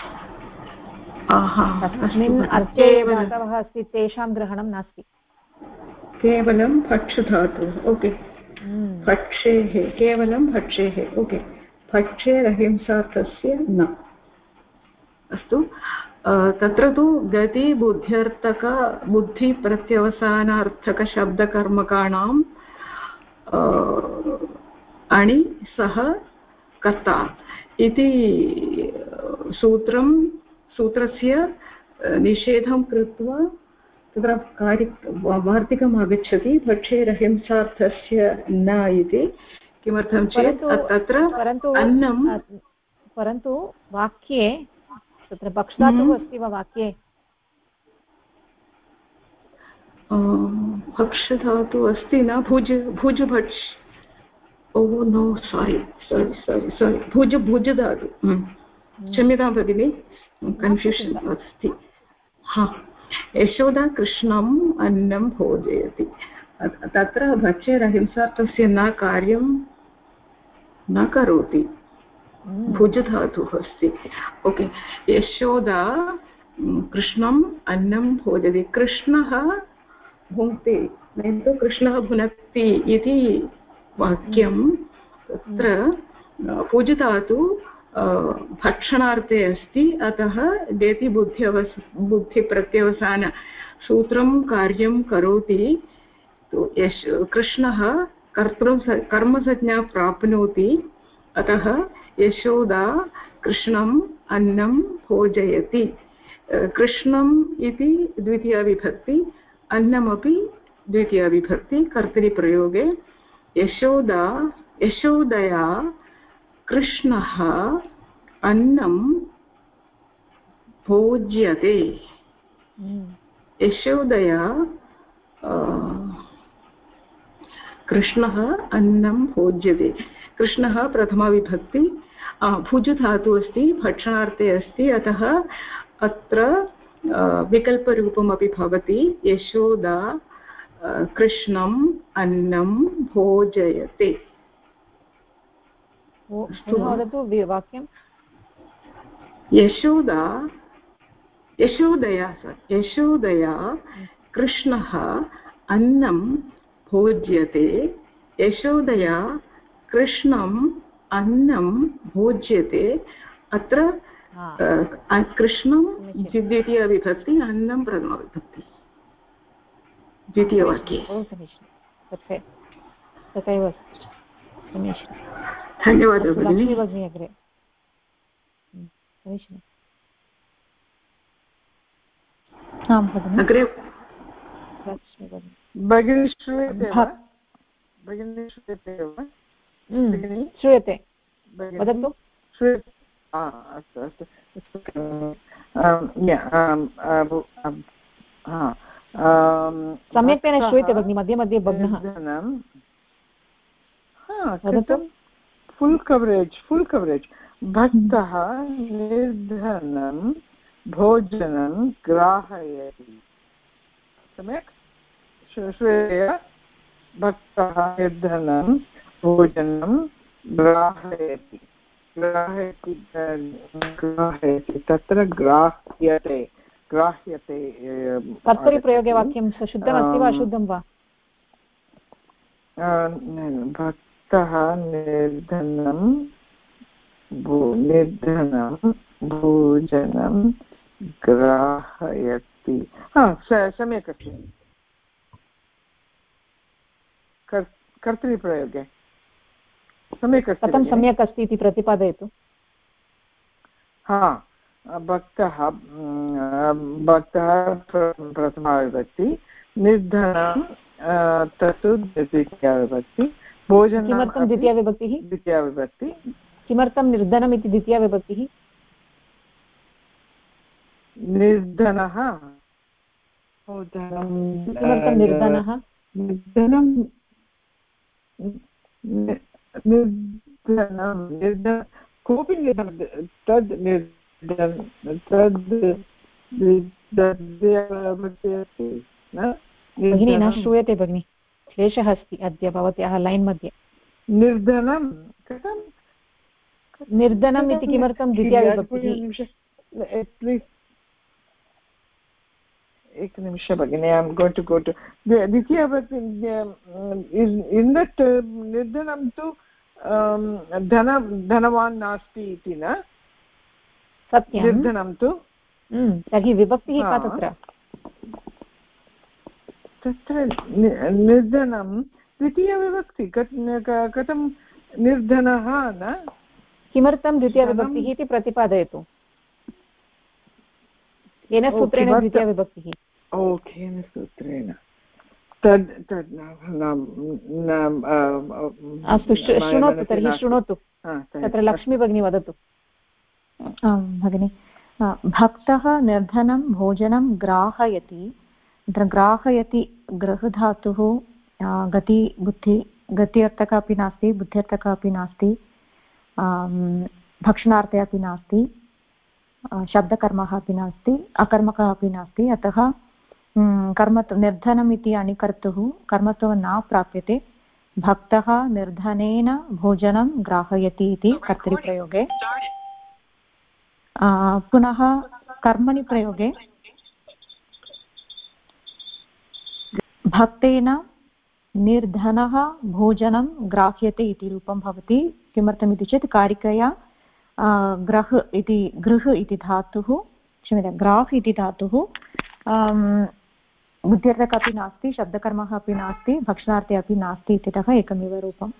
तस्मिन् अर्थे धातवः अस्ति तेषां ग्रहणं नास्ति केवलं भक्षधातुः ओके भक्षेः केवलं भक्षेः ओके भक्षेरहिंसार्थस्य न अस्तु तत्र तु गति बुद्ध्यर्थक बुद्धिप्रत्यवसानार्थकशब्दकर्मकाणाम् अणि सह कर्ता इति सूत्रस्य निषेधं कृत्वा तत्र वार्तिकम् आगच्छति भक्षेरहिंसार्थस्य न इति किमर्थं चेत् तत्र परन्तु वाक्ये तत्र भक्षधातुः अस्ति वा वाक्ये भक्षधातुः अस्ति न भुज भक्ष ओ नो सारी भुज धातु क्षम्यतां भगिनि कन्फ्यूषन् अस्ति यशोदा कृष्णम् अन्नं भोजयति तत्र भक्षेरहिंसार्थस्य न कार्यं न करोति भुजधातुः अस्ति ओके यशोदा कृष्णम् अन्नं भोजयति कृष्णः भुङ्क्ते नैतु कृष्णः भुनक्ति इति वाक्यं तत्र भुजधातु भक्षणार्थे अस्ति अतः देति बुद्धिप्रत्यवसान सूत्रं कार्यं करोति कृष्णः कर्मसंज्ञा प्राप्नोति अतः यशोदा कृष्णम् अन्नं भोजयति कृष्णम् इति द्वितीया अन्नमपि द्वितीया कर्तरिप्रयोगे यशोदया कृष्णः अन्नं भोज्यते यशोदया कृष्णः अन्नं भोज्यते कृष्णः प्रथमाविभक्ति भुजधातु अस्ति भक्षणार्थे अस्ति अतः अत्र विकल्परूपमपि भवति यशोदा कृष्णम् अन्नं भोजयते वदतु वाक्यं यशोदया कृष्णः अन्नं भोज्यते यशोदया कृष्णम् अन्नं भोज्यते अत्र कृष्णं द्वितीयविभक्ति अन्नं प्रथमविभक्ति द्वितीयवाक्ये तथैव समीचीनं धन्यवादः भगिनी अग्रे समीचीनम् आं भगिनि अग्रे भगिनी श्रूयते वा भगिनी श्रूयते वा श्रूयते वदतु श्रूयते अस्तु अस्तु सम्यक्तेन श्रूयते भगिनि मध्ये मध्ये भग्नः फुल् कवरेज् भक्तः निर्धनं भोजनं ग्राहयति सम्यक् श्रूयते भक्तः निर्धनं भोजनं ग्राहयति तत्र ग्राह्यते कर्तरिप्रयोगे वाक्यं शुद्धमस्ति वा अशुद्धं वा भक्तः निर्धनं भोजनं ग्राहयति सम्यक् अस्ति कर्तरिप्रयोगे सम्यक् अस्ति कथं सम्यक् अस्ति इति प्रतिपादयतु भक्तः प्रथमाविभक्ति निर्धनं तत्तु द्वितीयाविभक्ति भोजनं किमर्थं द्वितीयाविभक्ति किमर्थं निर्धनम् इति द्वितीयाविभक्तिः निर्धनः किमर्थं निर्धनः निर्धनं कोऽपि तद् भगिनी न श्रूयते भगिनि क्लेशः अस्ति अद्य भवत्याः लैन् मध्ये निर्धनं कथं निर्धनम् इति किमर्थं द्वितीयाविभक्तिः एकनिमिषं भगिनि I am going to go to द्वितीयाविभक्ति इन् दट् निर्धनं तु धनवान् नास्ति इति न सत्यं निर्धनं तु तर्हि विभक्तिः का तत्र निर्धनं द्वितीयविभक्ति कथं निर्धनः न किमर्थं द्वितीयविभक्तिः इति प्रतिपादयतु केन सूत्रेण द्वितीयविभक्तिः केन सूत्रेण तद् अस्तु शृणोतु तर्हि शृणोतु तत्र लक्ष्मी भगिनी वदतु भगिनि भक्तः निर्धनं भोजनं ग्राहयति तत्र ग्राहयति गृहधातुः गति बुद्धि गत्यर्थकः अपि नास्ति बुद्ध्यर्थकः अपि नास्ति भक्षणार्थे अपि नास्ति शब्दकर्मः अपि नास्ति अकर्मकः अपि नास्ति अतः निर्धनम् इति अणिकर्तुः कर्मत्वं न प्राप्यते भक्तः निर्धनेन भोजनं ग्राहयति इति कर्तरिप्रयोगे पुनः कर्मणि प्रयोगे भक्तेन निर्धनः भोजनं ग्राह्यते इति रूपं भवति किमर्थमिति चेत् कारिकया ग्रह इति धातुः क्षम्यतां ग्राह् इति धातुः बुद्ध्यर्थकः अपि नास्ति शब्दकर्मः अपि नास्ति भक्षणार्थे अपि नास्ति इत्यतः एकमेव रूपम्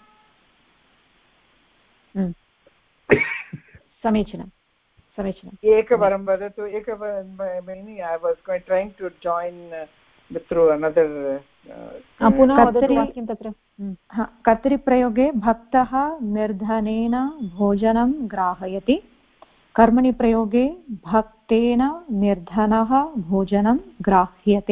समीचीनं एकवारं वदतु भगिनि I was trying to join through another पुनः वदतु वाक्यं तत्र कर्तरिप्रयोगे भक्तः निर्धनेन भोजनं ग्राहयति कर्मणि प्रयोगे भक्तेन निर्धनः भोजनं ग्राह्यते।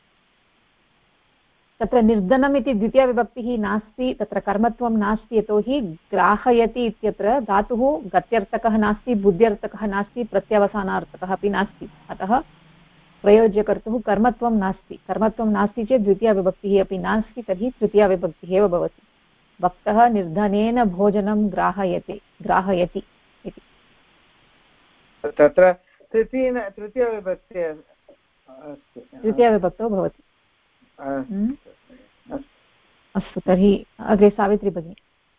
तत्र निर्धनम् इति द्वितीयविभक्तिः नास्ति, तत्र कर्मत्वं नास्ति, यतोहि ग्राहयति इत्यत्र धातुः गत्यर्थकः नास्ति, बुद्ध्यर्थकः नास्ति, प्रत्यवसानार्थकः अपि नास्ति। अतः प्रयोज्यकर्तुः कर्मत्वं नास्ति। कर्मत्वं नास्ति चेत् द्वितीयविभक्तिः अपि नास्ति, तर्हि तृतीयविभक्तिः एव भवति। भक्तः निर्धनेन भोजनं ग्राहयति इति। तत्र तृतीयविभक्ति अस्ति, तृतीयविभक्तौ भवति। अस्तु, तर्हि अग्रे सावित्री भगिनी।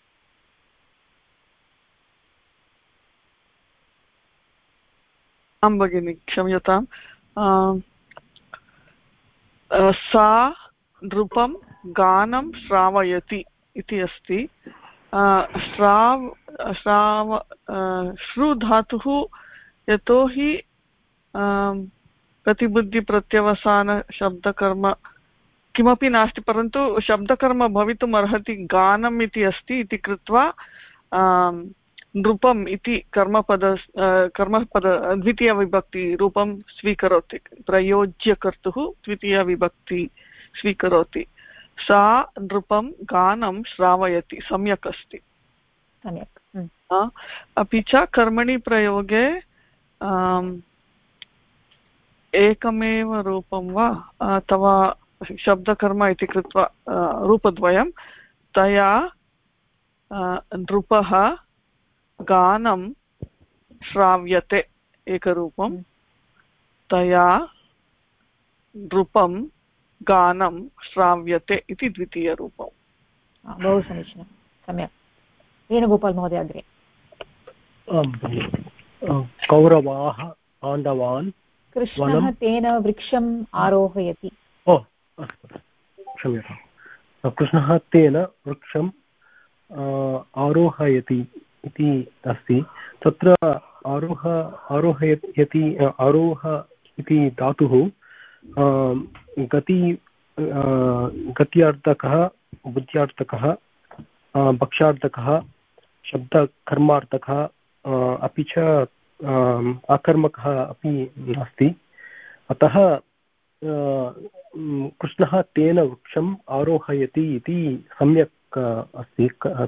आं भगिनि, क्षम्यताम्। सा नृपं गानं श्रावयति इति अस्ति। श्रु धातुः यतोहि प्रतिबुद्धिप्रत्यवसानशब्दकर्म किमपि नास्ति, परन्तु शब्दकर्म भवितुम् अर्हति, गानम् इति अस्ति इति कृत्वा नृपम् इति कर्मपद द्वितीयविभक्तिरूपं स्वीकरोति। प्रयोज्यकर्तुः द्वितीयविभक्ति स्वीकरोति। सा नृपं गानं श्रावयति, सम्यक् अस्ति। सम्यक्। अपि च कर्मणि प्रयोगे एकमेव रूपं वा अथवा शब्दकर्म इति कृत्वा रूपद्वयं, तया नृपः गानं श्राव्यते एकरूपं, तया नृपं गानं श्राव्यते इति द्वितीयरूपं। बहु समीचीनं, सम्यक्। वेणुगोपाल् महोदय अग्रे। कौरवाः पाण्डवान् कृष्णः तेन वृक्षम् आरोहयति। क्षम्यताम्। कृष्णः तेन वृक्षम् आरोहयति इति अस्ति। तत्र आरोहयति आरोह इति धातुः गत्यार्थकः, बुद्ध्यार्थकः, भक्ष्यार्थकः, शब्दकर्मार्थकः अपि च आकर्मकः अपि अस्ति। अतः कृष्णः तेन वृक्षम् आरोहयति इति सम्यक् अस्ति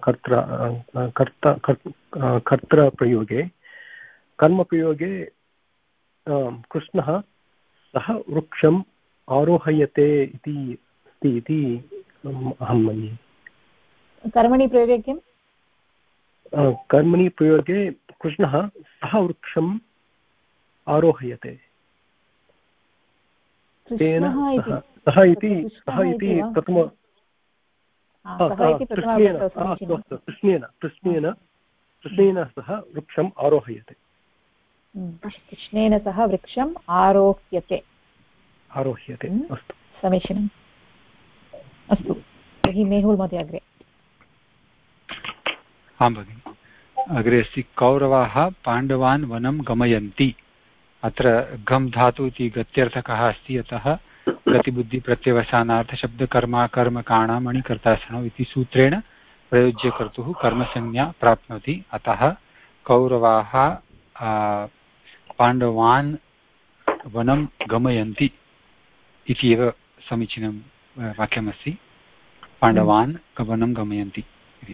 कर्तृप्रयोगे। कर्मप्रयोगे कृष्णः सः वृक्षम् आरोहयते इति अस्ति इति अहं मन्ये। कर्मणि प्रयोगे किं? कर्मणि प्रयोगे कृष्णः सः वृक्षम् आरोहयते। तेन सः इति प्रथम कृष्णेन सह वृक्षम् आरोहयते। कृष्णेन सह वृक्षम् आरोह्यते। अस्तु, समीचीनम्। अस्तु, तर्हि मेहुल् महोदय अग्रे। आं भगिनि, अग्रे अस्ति कौरवाः पाण्डवान् वनं गमयन्ति। अत्र गम् धातु इति गत्यर्थकः अस्ति, अतः गतिबुद्धिप्रत्यवसानार्थशब्दकर्माकर्मकाणाम् अणिकर्तासनौ इति सूत्रेण प्रयोज्यकर्तुः कर्मसंज्ञा प्राप्नोति। अतः कौरवाः पाण्डवान् वनं गमयन्ति इति एव समीचीनं वाक्यमस्ति। पाण्डवान् वनं गमयन्ति इति।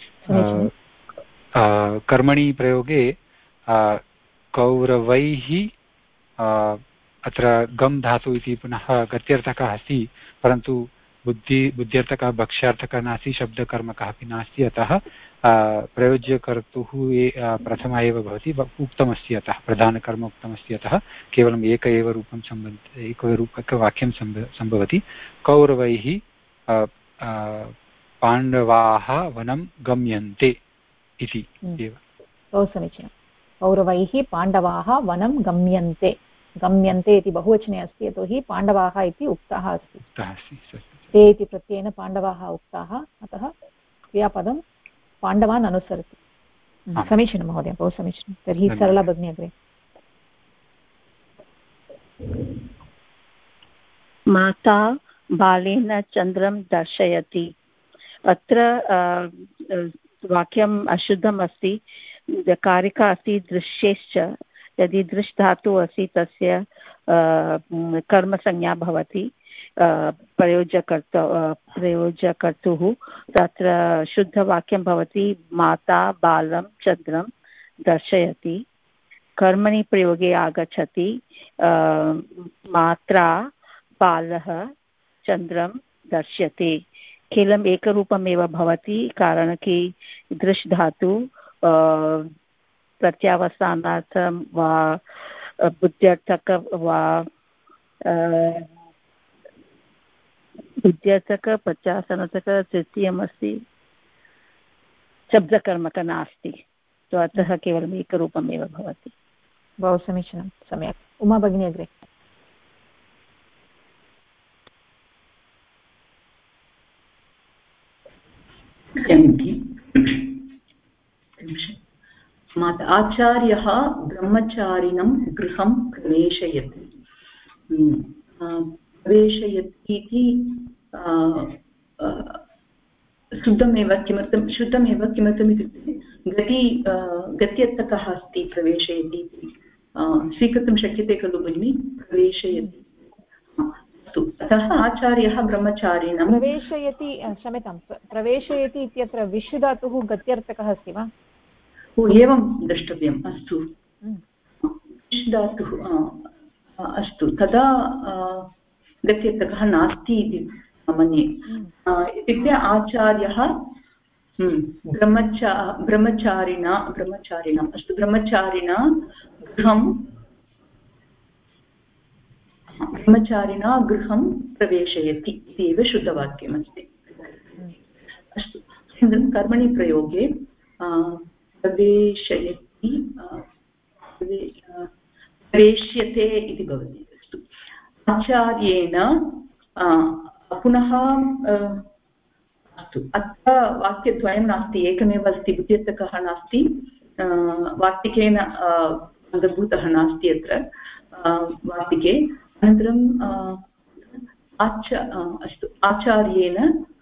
कर्मणि प्रयोगे कौरवैः अत्र गम् धातु इति पुनः गत्यर्थकः अस्ति, परन्तु बुद्ध्यर्थकः भक्ष्यार्थकः नास्ति, शब्दकर्मकः अपि नास्ति। अतः प्रयोज्यकर्तुः प्रथमा एव भवति, उक्तमस्ति, अतः प्रधानकर्म उक्तमस्ति, अतः केवलम् एकवाक्यं सम्भवति। कौरवैः पाण्डवाः वनं गम्यन्ते इति एव। बहु समीचीनं। कौरवैः पाण्डवाः वनं गम्यन्ते। गम्यन्ते इति बहुवचने अस्ति, यतोहि पाण्डवाः इति उक्ताः अस्ति। ते इति प्रत्ययेन पाण्डवाः उक्ताः, अतः क्रियापदं पाण्डवान् अनुसरति। समीचीनं महोदय, बहु समीचीनं। तर्हि सरला भगिनी अग्रे। माता बालेन चन्द्रं दर्शयति। अत्र वाक्यम् अशुद्धम् अस्ति। कारिका अस्ति दृश्येश्च यदि दृश् धातुः अस्ति तस्य कर्मसंज्ञा भवति प्रयोजकर्तुः तत्र शुद्धवाक्यं भवति माता बालं चन्द्रं दर्शयति कर्मणि प्रयोगे आगच्छति मात्रा बालः चन्द्रं दर्श्यते केवलम् एकरूपमेव भवति कारणं कि दृश् धातु प्रत्यावस्थानार्थं वा बुद्ध्यर्थक वा बुद्ध्यर्थक प्रत्यासनर्थक तृतीयमस्ति शब्दकर्मक नास्ति तो अतः केवलम् एकरूपमेव भवति बहु समीचीनं सम्यक् उमा भगिनी अग्रे आचार्यः ब्रह्मचारिणं गृहं प्रवेशयति इति शुद्धमेव किमर्थम् इत्युक्ते गत्यर्थकः अस्ति प्रवेशयति इति स्वीकर्तुं शक्यते खलु भगिनि प्रवेशयति अस्तु अतः आचार्यः ब्रह्मचारिणं प्रवेशयति क्षम्यतां प्रवेशयति इत्यत्र विश्वधातुः गत्यर्थकः अस्ति वा ओ एवं द्रष्टव्यम् अस्तु विश्वधातुः अस्तु तदा गत्यर्थकः नास्ति इति मन्ये इत्युक्ते आचार्यः ब्रह्मचारिणम् अस्तु ब्रह्मचारिणा गृहं प्रवेशयति इति एव शुद्धवाक्यमस्ति अस्तु कर्मणि प्रयोगे प्रवेशयति प्रवेश्यते इति भवति अस्तु आचार्येण पुनः अस्तु अत्र वाक्यद्वयं नास्ति एकमेव अस्ति बुद्ध्यर्थकः नास्ति वार्तिकेन अन्तर्भूतः नास्ति अत्र वार्तिके अनन्तरं अस्तु आचार्येण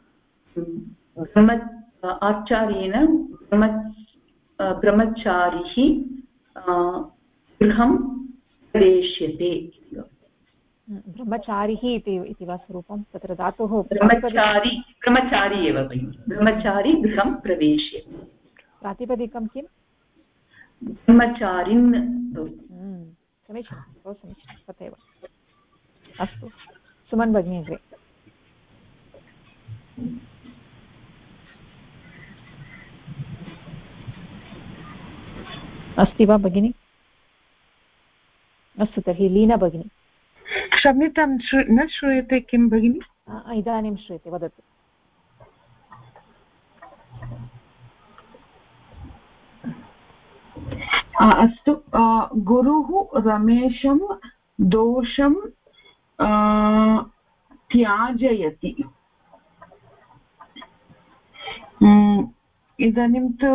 ब्रह्मचारिः गृहं प्रवेश्यते ब्रह्मचारिः इति वा स्वरूपं तत्र धातुः ब्रह्मचारी एव ब्रह्मचारी गृहं प्रवेश्यते प्रातिपदिकं किं ब्रह्मचारिन् समीचीनं बहु समीचीनं तथैव अस्तु सुमन् भगिनी अग्रे अस्ति वा भगिनि अस्तु तर्हि लीना भगिनी क्षम्यतां न श्रूयते किं भगिनि इदानीं श्रूयते वदतु अस्तु गुरुः रमेशं दोषं त्याजयति इदानीं तु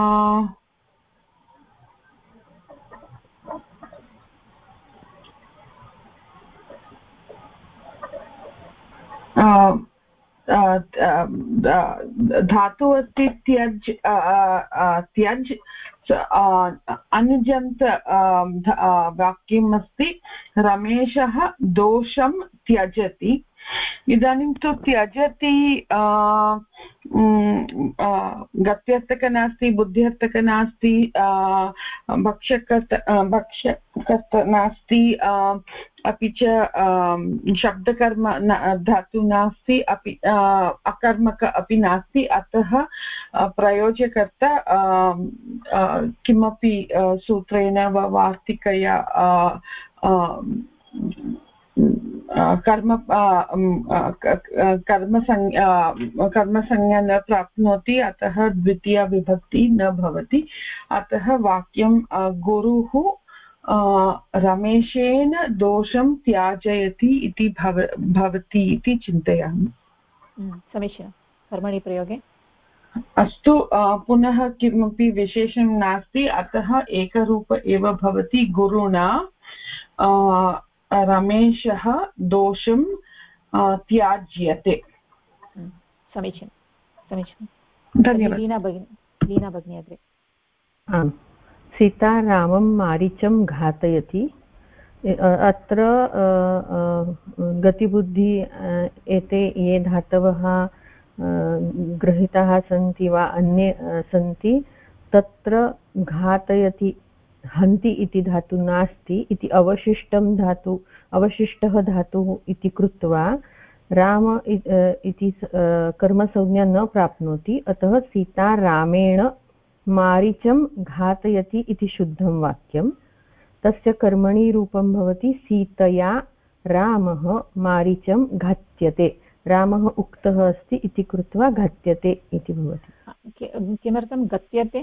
धातु अस्ति त्यज् त्यज् अनुजन्त वाक्यम् अस्ति रमेशः दोषं त्यजति इदानीं तु त्यजति गत्यर्थक नास्ति बुद्ध्यर्थक नास्ति भक्षकर्त नास्ति अपि च शब्दकर्म धातु नास्ति अपि अकर्मक अपि नास्ति अतः प्रयोजकर्ता किमपि सूत्रेण वा वार्तिकया कर्मसंज्ञा न प्राप्नोति अतः द्वितीया विभक्ति न भवति अतः वाक्यं गुरुः रमेशेन दोषं त्याजयति इति भवति इति चिन्तयामि समीचीनं कर्मणि प्रयोगे अस्तु पुनः किमपि विशेषं नास्ति अतः एकरूप एव भवति गुरुणा रमेशः दोषं त्याज्यते समीचीनं समीचीनं धन्यवादः लीना भगिनी अग्रे आम् सीता रामं मारीचं घातयति अत्र गतिबुद्धि एते ये धातवः गृहीताः सन्ति वा अन्ये सन्ति तत्र घातयति हन्ति इति धातु नास्ति इति अवशिष्टः धातुः इति कृत्वा राम इति कर्मसंज्ञा न प्राप्नोति अतः सीता रामेण मारीचं घातयति इति शुद्धं वाक्यं तस्य कर्मणि रूपं भवति सीतया रामः मारीचं घात्यते रामः उक्तः अस्ति इति कृत्वा घात्यते इति भवति किमर्थं गत्यते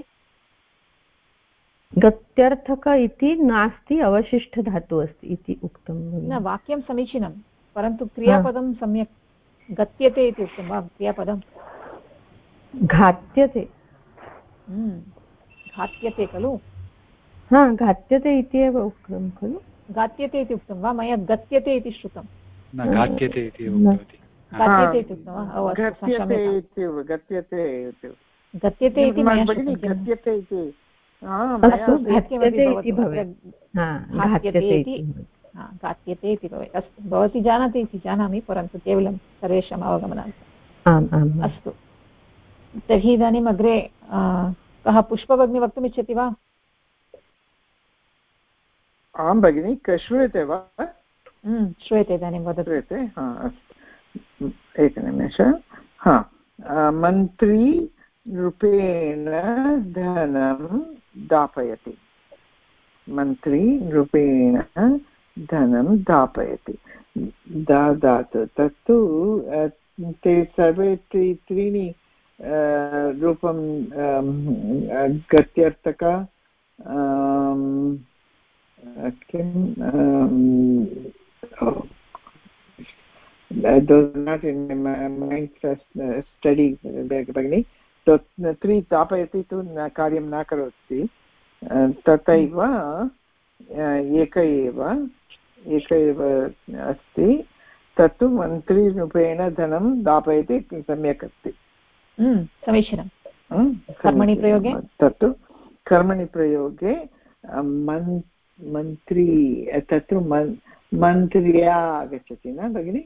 गत्यर्थक इति नास्ति अवशिष्टधातुः अस्ति इति उक्तं न वाक्यं समीचीनं परन्तु क्रियापदं सम्यक् गत्यते इति उक्तं वा क्रियापदं घात्यते घात्यते खलु हा घात्यते इति एव उक्तं खलु घात्यते इति उक्तं वा मया गत्यते इति श्रुतं घात्यते इति उक्तवती गत्यते इति उक्तं वा गत्यते इति मया गत्यते इति घात्यते इति भवेत् अस्तु भवती जानाति इति जानामि परन्तु केवलं सर्वेषाम् अवगमनार्थम् अस्तु तर्हि इदानीम् अग्रे कः पुष्पभगिनी वक्तुमिच्छति वा आं भगिनि श्रूयते वा श्रूयते इदानीं वदतु श्रूयते अस्तु एकनिमेषः मन्त्री रूपेण धनं दापयति मन्त्री रूपेण धनं दापयति दातु तत्तु ते सर्वे त्रीणि रूपं गत्यर्थक किं नाट् इन् मैण्ड् स्टडि भगिनि त्रि दापयति तु कार्यं न करोति तथैव एक एव अस्ति तत्तु मन्त्रीरूपेण धनं दापयति सम्यक् अस्ति समीचीनं कर्मणि प्रयोगे तत्तु कर्मणि प्रयोगे मन्त्री तत्र मन्त्र्या आगच्छति न भगिनि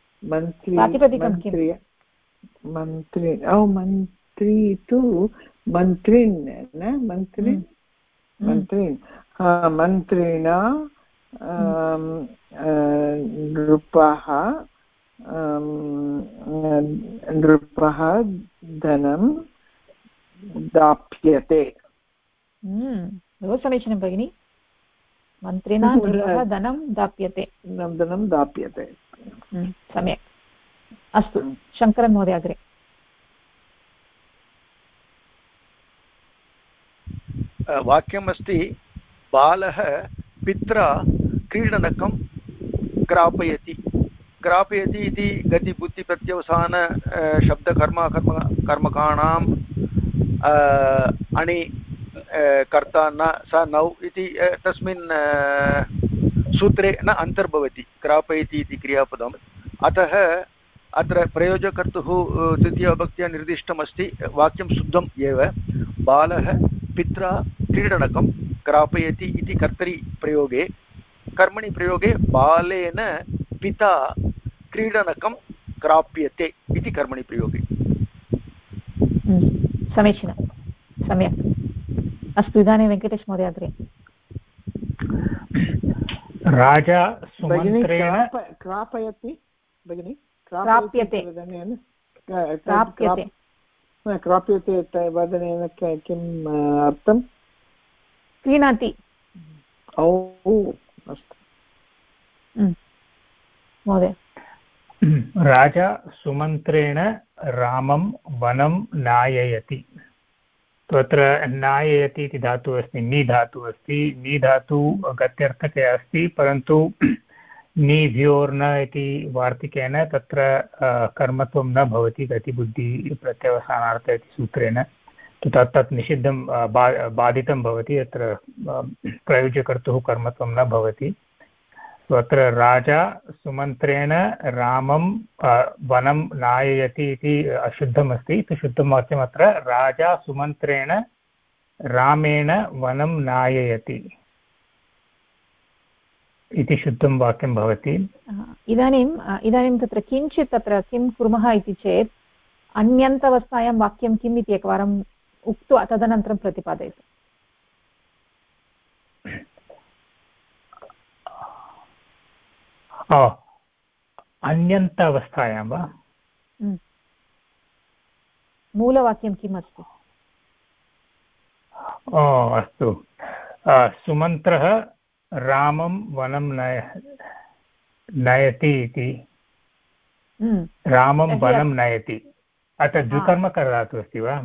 मन्त्री तु मन्त्रिन् न मन्त्रिन् मन्त्रिणा नृपः धनं दाप्यते बहु समीचीनं भगिनि मन्त्रिणा नृपः धनं दाप्यते सम्यक् अस्तु शङ्करन् महोदय अग्रे वाक्यमस्ति बालः पित्रा क्रीडनकं ग्रापयति इति गतिबुद्धिप्रत्यवसान शब्दकर्मकाणाम् अणि कर्ता न स नौ इति तस्मिन् सूत्रे न अन्तर्भवति ग्रापयति इति क्रियापदम् अतः अत्र प्रयोजकर्तुः तृतीयविभक्त्या निर्दिष्टमस्ति वाक्यं शुद्धम् एव बालः पित्रा क्रीडनकं ग्रापयति इति कर्तरि प्रयोगे कर्मणि प्रयोगे बालेन पिता क्रीडनकं ग्राप्यते इति कर्मणि प्रयोगे समीचीनं सम्यक् अस्तु इदानीं वेङ्कटेश महोदय अग्रे राजा सुमन्त्रेण क्रापयति भगिनि प्राप्यते क्राप्यते वदनेन किम् अर्थं क्रीणाति अस्तु महोदय राजा सुमन्त्रेण रामं वनं नाययति तत्र नाययति इति धातुः अस्ति नि धातुः अस्ति नि धातु गत्यर्थके अस्ति परन्तु निभ्योर्न इति वार्तिकेन तत्र कर्मत्वं न भवति गतिबुद्धिप्रत्यवसानार्थ इति सूत्रेण तत् निषिद्धं बाधितं भवति अत्र प्रयोज्यकर्तुः कर्मत्वं न भवति अत्र राजा सुमन्त्रेण रामं वनं नाययति इति अशुद्धमस्ति शुद्धं वाक्यम् अत्र राजा सुमन्त्रेण रामेण वनं नाययति इति शुद्धं वाक्यं भवति। इदानीं तत्र किञ्चित् तत्र किं कुर्मः इति चेत् अन्यन्तवस्थायां वाक्यं किम् इति एकवारम् उक्त्वा तदनन्तरं प्रतिपादयतु। अन्यन्त अवस्थायां वा? मूलवाक्यं किम् अस्ति? अस्तु, सुमन्त्रः रामं वनं नयति इति, रामं वनं नयति, अतः द्विकर्मकधातुः अस्ति वा?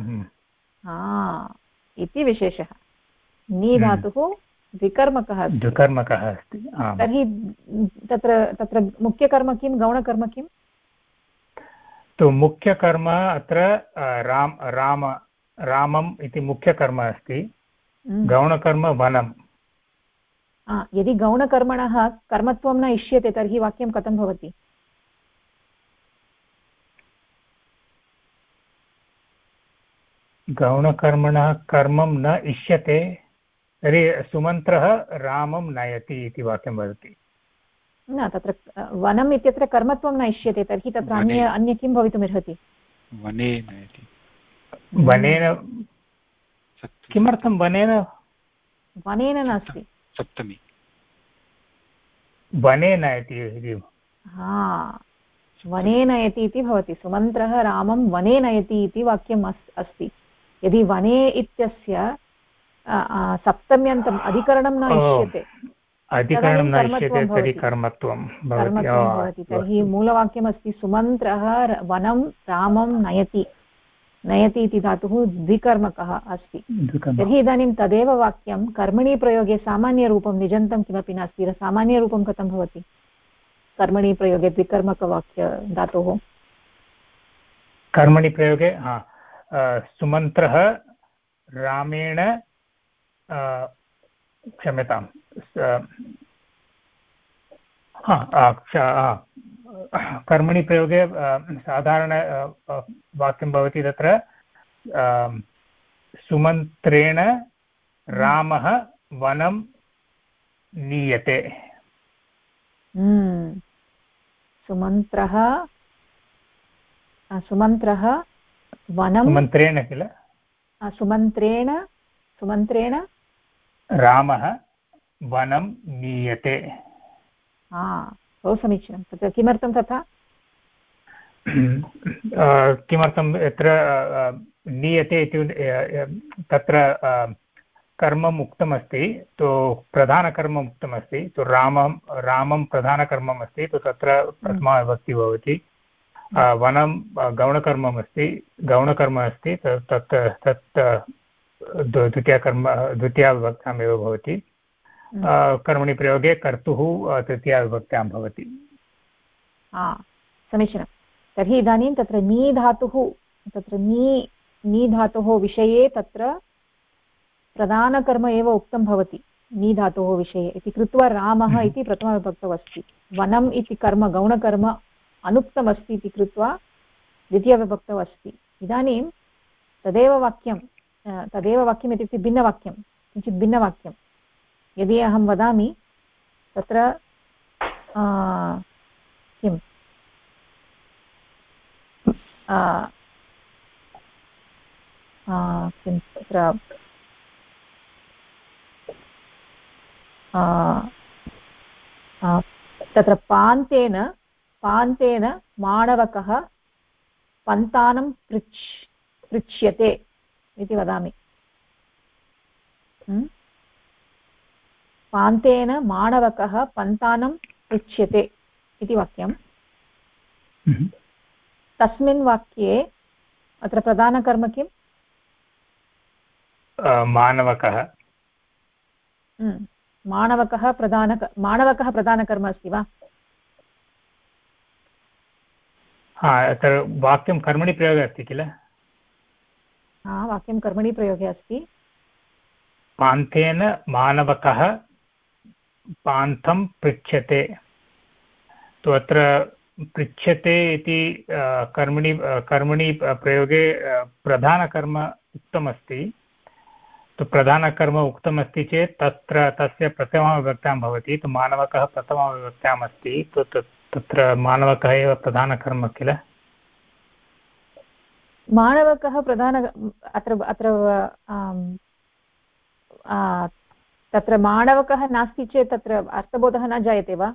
इति विशेषः। नी धातुः द्विकर्मकः अस्ति। तर्हि तत्र मुख्यकर्म किं, गौणकर्म किं? तु मुख्यकर्म अत्र रामम् इति मुख्यकर्म अस्ति, गौणकर्म वनं। यदि गौणकर्मणः कर्मत्वं न इष्यते तर्हि वाक्यं कथं भवति? गौणकर्मणः कर्मं न इष्यते तर्हि सुमन्त्रः रामं नयति इति वाक्यं वदति। न, तत्र वनम् इत्यत्र कर्मत्वं न इष्यते तर्हि तत्र अन्य किं भवितुमर्हति? वने नयति। वनेन किमर्थं वनेन? वनेन नास्ति, सप्तमी वने नयति। वने नयति इति भवति। सुमन्त्रः रामं वने नयति इति वाक्यम् अस्ति। यदि वने इत्यस्य सप्तम्यन्तम् अधिकरणं न इष्यते तर्हि कर्मत्वं भवति। तर्हि मूलवाक्यमस्ति सुमन्त्रः वनं रामं नयति। नयति इति धातुः द्विकर्मकः अस्ति। तर्हि इदानीं तदेव वाक्यं कर्मणि प्रयोगे सामान्यरूपं निजन्तं किमपि नास्ति। सामान्यरूपं कथं भवति कर्मणि प्रयोगे द्विकर्मकवाक्य धातोः? कर्मणि प्रयोगे सुमन्त्रः रामेण क्षम्यतां कर्मणि प्रयोगे साधारण वाक्यं भवति तत्र सुमन्त्रेण रामः वनं नीयते। सुमन्त्रः वनं, सुमन्त्रेण किल, सुमन्त्रेण रामः वनं नीयते। बहु समीचीनं। तत्र किमर्थं तथा? किमर्थं यत्र नीयते इति तत्र कर्मम् उक्तमस्ति, तु प्रधानकर्मम् उक्तमस्ति, तु रामं प्रधानकर्मम् अस्ति, तु तत्र प्रथमा विभक्ति भवति। वनं गौणकर्म अस्ति, तत् द्वितीया विभक्त्यामेव भवति। कर्मणि प्रयोगे कर्तुः तृतीया विभक्त्यां भवति। समीचीनं। तर्हि इदानीं तत्र नी धातुः विषये तत्र प्रधानकर्म एव उक्तं भवति। नी धातोः विषये इति कृत्वा रामः इति प्रथमविभक्तौ अस्ति। वनम् इति कर्म गौणकर्म अनुक्तमस्ति इति कृत्वा द्वितीयविभक्तौ अस्ति। इदानीं तदेव वाक्यम् इत्युक्ते भिन्नवाक्यं, किञ्चित् भिन्नवाक्यं यदि अहं वदामि तत्र किं तत्र तत्र पान्तेन माणवकः पन्तानं पृच्छ्यते इति वदामि। पान्तेन माणवकः पन्तानं पृच्छ्यते इति वाक्यं। तस्मिन् वाक्ये अत्र प्रधानकर्म किम्? माणवकः। माणवकः प्रधानकर्म अस्ति वा? अत्र वाक्यं कर्मणि प्रयोगे अस्ति किल? वाक्यं कर्मणि प्रयोगे अस्ति। पान्थेन माणवकः पान्थं पृच्छ्यते। तु अत्र पृच्छ्यते इति कर्मणि प्रयोगे प्रधानकर्म उक्तमस्ति, तो प्रधानकर्म उक्तमस्ति चेत् तत्र तस्य प्रथमविभक्त्यां भवति, तु मानवकः प्रथमविभक्त्याम् अस्ति, तो तत्र मानवकः एव प्रधानकर्म किल? माणवकः प्रधान अत्र अत्र तत्र माणवकः नास्ति चेत् तत्र अर्थबोधः न जायते वा?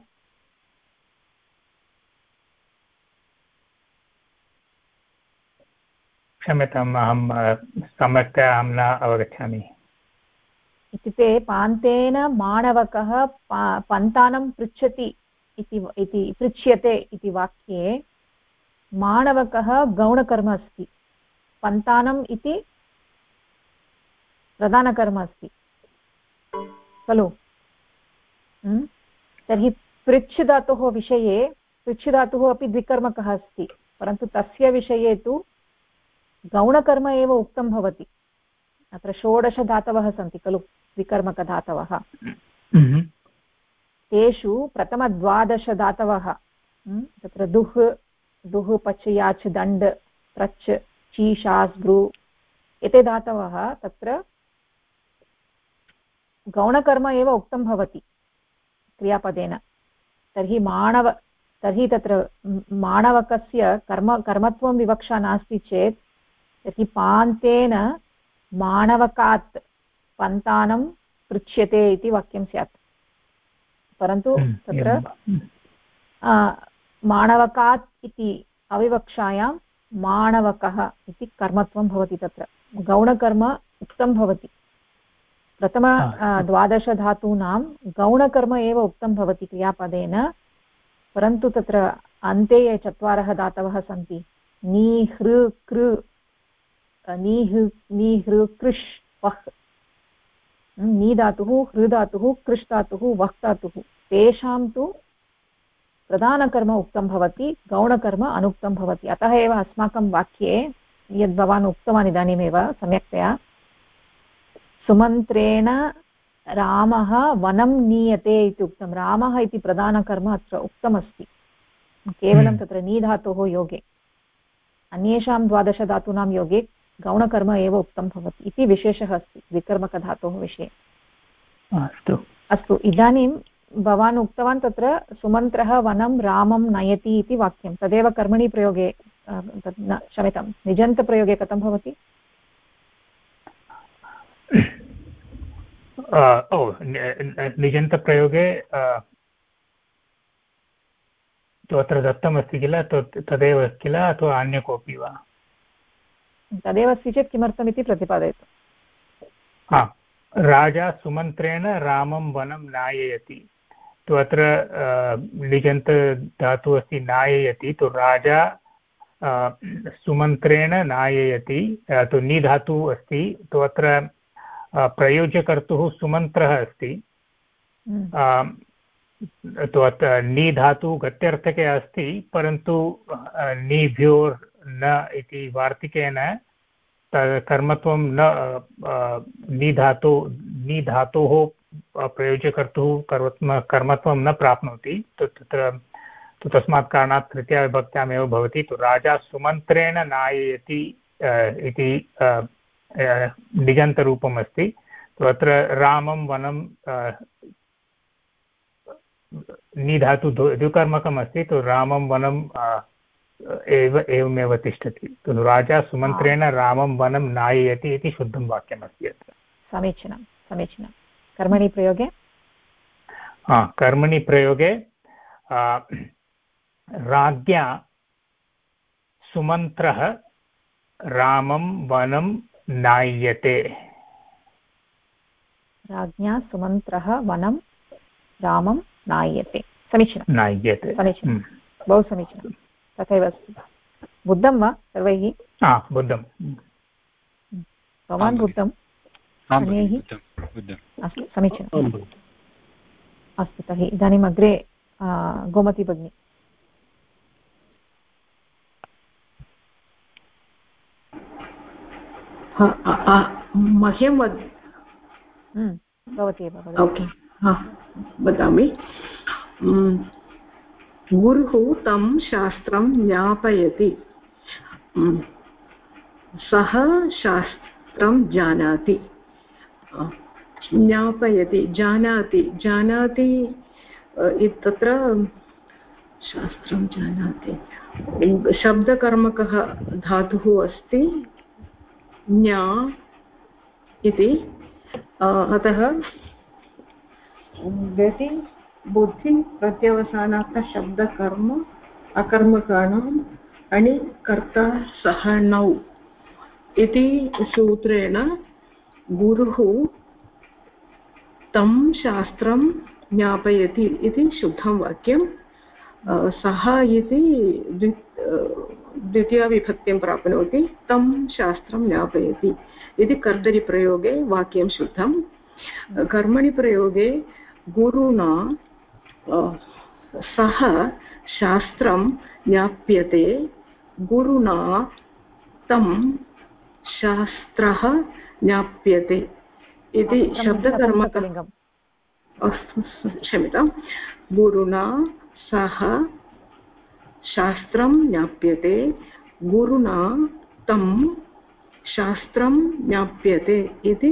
क्षम्यताम्, अहं सम्यक्तया अहं न अवगच्छामि। इत्युक्ते पान्तेन माणवकः पन्तानं पृच्छति इति पृच्छ्यते इति वाक्ये माणवकः गौणकर्म अस्ति, पन्तानम् इति प्रधानकर्म अस्ति खलु। तर्हि पृच्छ धातोः विषये पृच्छ धातुः अपि द्विकर्मकः अस्ति, परन्तु तस्य विषये तु गौणकर्म एव उक्तं भवति। अत्र 16 धातवः सन्ति खलु, द्विकर्मकधातवः। तेषु प्रथमद्वादश धातवः तत्र दुः पच् याच् दण्ड् प्रच् ची शास् भ्रू एते धातवः तत्र गौणकर्म एव उक्तं भवति क्रियापदेन। तर्हि तत्र माणवकस्य कर्मत्वं विवक्षा नास्ति चेत् तर्हि पान्तेन माणवकात् पन्तानं पृच्छ्यते इति वाक्यं स्यात्। परन्तु तत्र माणवकात् इति अविवक्षायां माणवकः इति कर्मत्वं भवति, तत्र गौणकर्म उक्तं भवति। प्रथम 12 धातूनां गौणकर्म एव उक्तं भवति क्रियापदेन, परन्तु तत्र अन्ते ये 4 धातवः सन्ति नी हृ कृ नी हृ कृष् वह्, नी धातुः हृ धातुः कृष् धातुः वह् धातुः, तेषां तु प्रधानकर्म उक्तं भवति, गौणकर्म अनुक्तं भवति। अतः एव अस्माकं वाक्ये यद् भवान् उक्तवान् इदानीमेव सम्यक्तया, सुमन्त्रेण रामः वनं नीयते इति उक्तं। रामः इति प्रधानकर्म अत्र उक्तमस्ति केवलं तत्र नी धातोः योगे, अन्येषां 12 धातूनां योगे गौणकर्म एव उक्तं भवति इति विशेषः अस्ति द्विकर्मकधातोः विषये। अस्तु, इदानीं भवान् उक्तवान् तत्र सुमन्त्रः वनं रामं नयति इति वाक्यं, तदेव कर्मणि प्रयोगे क्षम्यतां निजन्तप्रयोगे कथं भवति? निजन्तप्रयोगे तु अत्र दत्तमस्ति किल, तदेव किल अथवा अन्य कोऽपि वा? तदेव अस्ति चेत् किमर्थमिति प्रतिपादयतु। राजा सुमन्त्रेण रामं वनं नाययति, तो अत्र लिजन्त धातुः अस्ति नाययति, तो राजा सुमन्त्रेण नाययति, तो नी धातुः अस्ति, तो अत्र प्रयोज्यकर्तुः सुमन्त्रः अस्ति, तो अत्र नी धातुः गत्यर्थके अस्ति, परन्तु नीभ्योर् न इति वार्तिकेन कर्मत्वं न नी धातोः प्रयोज्यकर्तुः कर्मत्वं न प्राप्नोति, तो तस्मात् कारणात् तृतीयाविभक्त्यामेव भवति। तो राजा सुमन्त्रेण नाययति इति निजन्तरूपम् अस्ति। तो अत्र रामं वनं नी धातु द्विकर्मकम् अस्ति, तो रामं वनं एवमेव तिष्ठति। तो राजा सुमन्त्रेण रामं वनं नाययति इति शुद्धं वाक्यमस्ति अत्र। समीचीनं समीचीनं। कर्मणि प्रयोगे? कर्मणि प्रयोगे राज्ञा सुमन्त्रः रामं वनं नाय्यते। राज्ञा सुमन्त्रः वनं रामं नाय्यते। समीचीनं नाय्यते, समीचीनं, बहु समीचीनं। तथैव अस्ति। बुद्धं वा सर्वैः? बुद्धं। भवान् बुद्धम्? अन्यैः? अस्तु, समीचीनम्। अस्तु, तर्हि इदानीम् अग्रे गोमती भगिनी। मह्यं भवती एव। ओके, वदामि। गुरुः तं शास्त्रं ज्ञापयति, सः शास्त्रं जानाति, ज्ञापयति जानाति जानाति तत्र शास्त्रं जानाति शब्दकर्मकः धातुः अस्ति ज्ञा इति अतः गति बुद्धि प्रत्यवसानार्थशब्दकर्म अकर्मकाणाम् अणि कर्ता सह नौ इति सूत्रेण गुरुः तं शास्त्रं ज्ञापयति इति शुद्धं वाक्यं सः इति द्वितीयाविभक्तिं प्राप्नोति तं शास्त्रं ज्ञापयति इति कर्तरिप्रयोगे वाक्यं शुद्धं कर्मणि प्रयोगे गुरुणा सः शास्त्रं ज्ञाप्यते गुरुणा तं शास्त्रः ज्ञाप्यते इति शब्दकर्मकः क्षम्यतां गुरुणा सह शास्त्रं ज्ञाप्यते गुरुणा तं शास्त्रं ज्ञाप्यते इति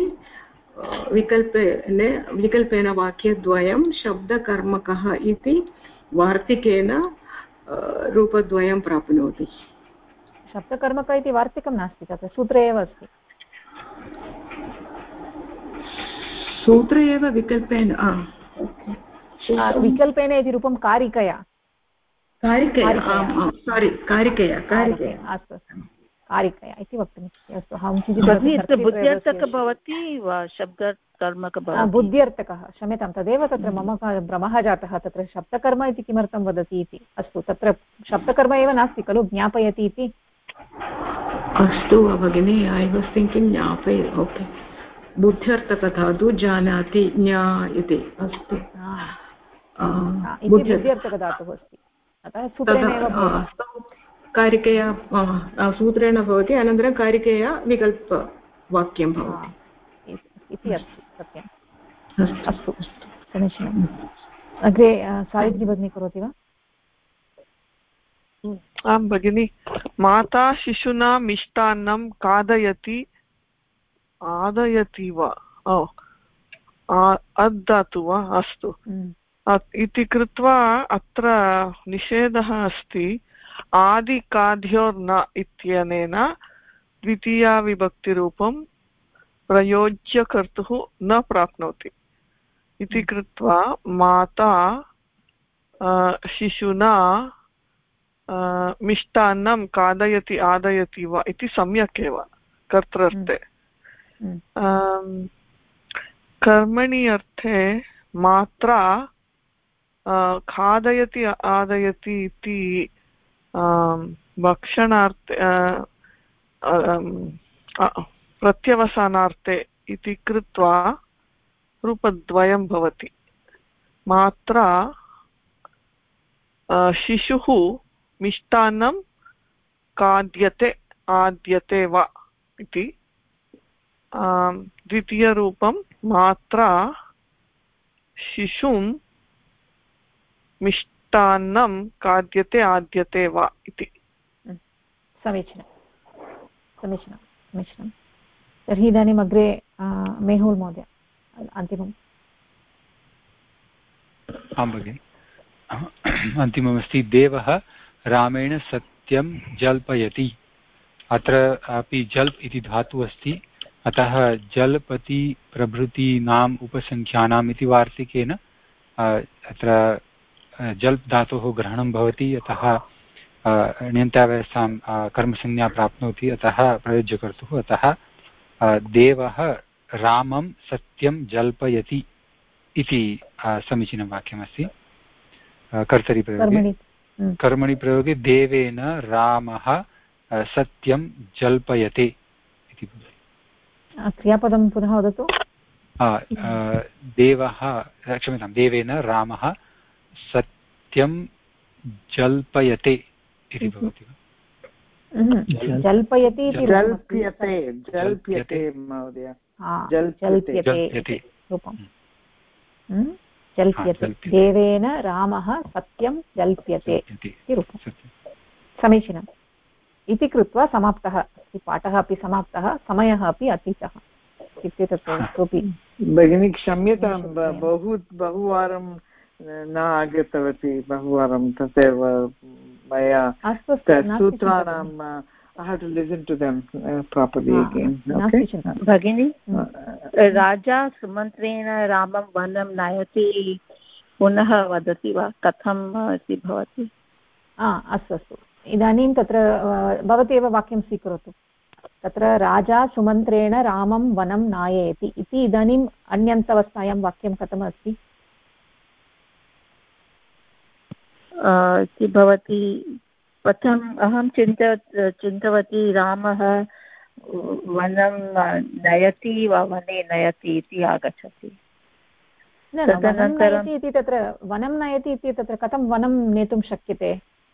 विकल्पेन वाक्यद्वयं शब्दकर्मकः इति वार्तिकेन रूपद्वयं प्राप्नोति शब्दकर्मक इति वार्तिकं नास्ति तत्र सूत्रे एव अस्ति सूत्रे एव विकल्पेन विकल्पेन इति रूपं कारिकया अस्तु कारिकया इति वक्तुमिच्छति अस्तु अहं किञ्चित् बुद्ध्यर्थकः भवति वा शब्दकर्मकः बुद्ध्यर्थकः क्षम्यतां तदेव तत्र मम भ्रमः जातः तत्र शब्दकर्म इति किमर्थं वदति इति अस्तु तत्र शब्दकर्म एव नास्ति खलु ज्ञापयति इति अस्तु भगिनी ऐ वास् थिङ्किङ्ग् ज्ञापय ओके बुद्ध्यर्थकधातु जानाति ज्ञा इति अस्तु बुद्ध्यर्थकधातुः अस्ति अतः सूत्रेण एव कारिकया सूत्रेण भवति अनन्तरं कारिकया विकल्पवाक्यं भवति इति अस्ति सत्यम् अस्तु समीचीनम् अग्रे सावित्री भगिनी करोति वा आं भगिनि माता शिशुना मिष्टान्नं खादयति आदयति वा अद्दातु वा अस्तु इति कृत्वा अत्र निषेधः अस्ति आदिकाद्योर्न इत्यनेन द्वितीया विभक्तिरूपं प्रयोज्य कर्तुः न प्राप्नोति इति कृत्वा माता शिशुना मिष्टान्नं खादयति आदयति वा इति सम्यक् एव कर्तृर्थे कर्मणि अर्थे मात्रा खादयति आदयति इति भक्षणार्थे प्रत्यवसानार्थे इति कृत्वा रूपद्वयं भवति मात्रा शिशुः मिष्टान्नं खाद्यते आद्यते वा इति द्वितीयरूपं मात्रा शिशुं मिष्टान्नं खाद्यते आद्यते वा इति समीचीनं समीचीनं समीचीनं तर्हि इदानीम् अग्रे मेहुल् महोदय अन्तिमम् आं भगिनि अन्तिममस्ति देवः रामेण सत्यं जल्पयति अत्र अपि जल्प् इति धातुः अस्ति अतः जल्पति प्रभृतीनाम् उपसङ्ख्यानाम् इति वार्तिकेन अत्र जल्प् धातोः ग्रहणं भवति अतः ण्यन्ताव्यवस्थां कर्मसंज्ञा प्राप्नोति अतः प्रयोज्यकर्तुः अतः देवः रामं सत्यं जल्पयति इति समीचीनं वाक्यमस्ति कर्मणि प्रयोगे देवेन रामः सत्यं जल्पयते इति क्रियापदं पुनः वदतु देवः क्षम्यतां देवेन रामः सत्यं जल्पयते इति भवति जल्पयति इति जल्प्यते महोदय जल्प्यते रूपं जल्प्यते देवेन रामः सत्यं जल्प्यते इति रूपं समीचीनम् इति कृत्वा समाप्तः पाठः अपि समाप्तः समयः अपि अतीतः इत्युक्ते तत्र कोऽपि भगिनी क्षम्यतां बहुवारं न आगतवती बहुवारं तथैव मया सूत्राणां I have to listen to them properly again. Okay. भगिनी राजा सुमन्त्रेण रामं वनं नयति पुनः वदति वा कथम् इति भवति? अस्तु अस्तु इदानीं तत्र भवती एव वाक्यं स्वीकरोतु तत्र राजा सुमन्त्रेण रामं वनं नाययति इति इदानीम् अन्यन्तवस्थायां वाक्यं कथम् अस्ति इति भवति प्रथमम् अहं चिन्तितवती रामः वनं नयति वा वने नयति इति आगच्छति तदनन्तरं इति तत्र वनं नयति इति तत्र कथं वनं नेतुं शक्यते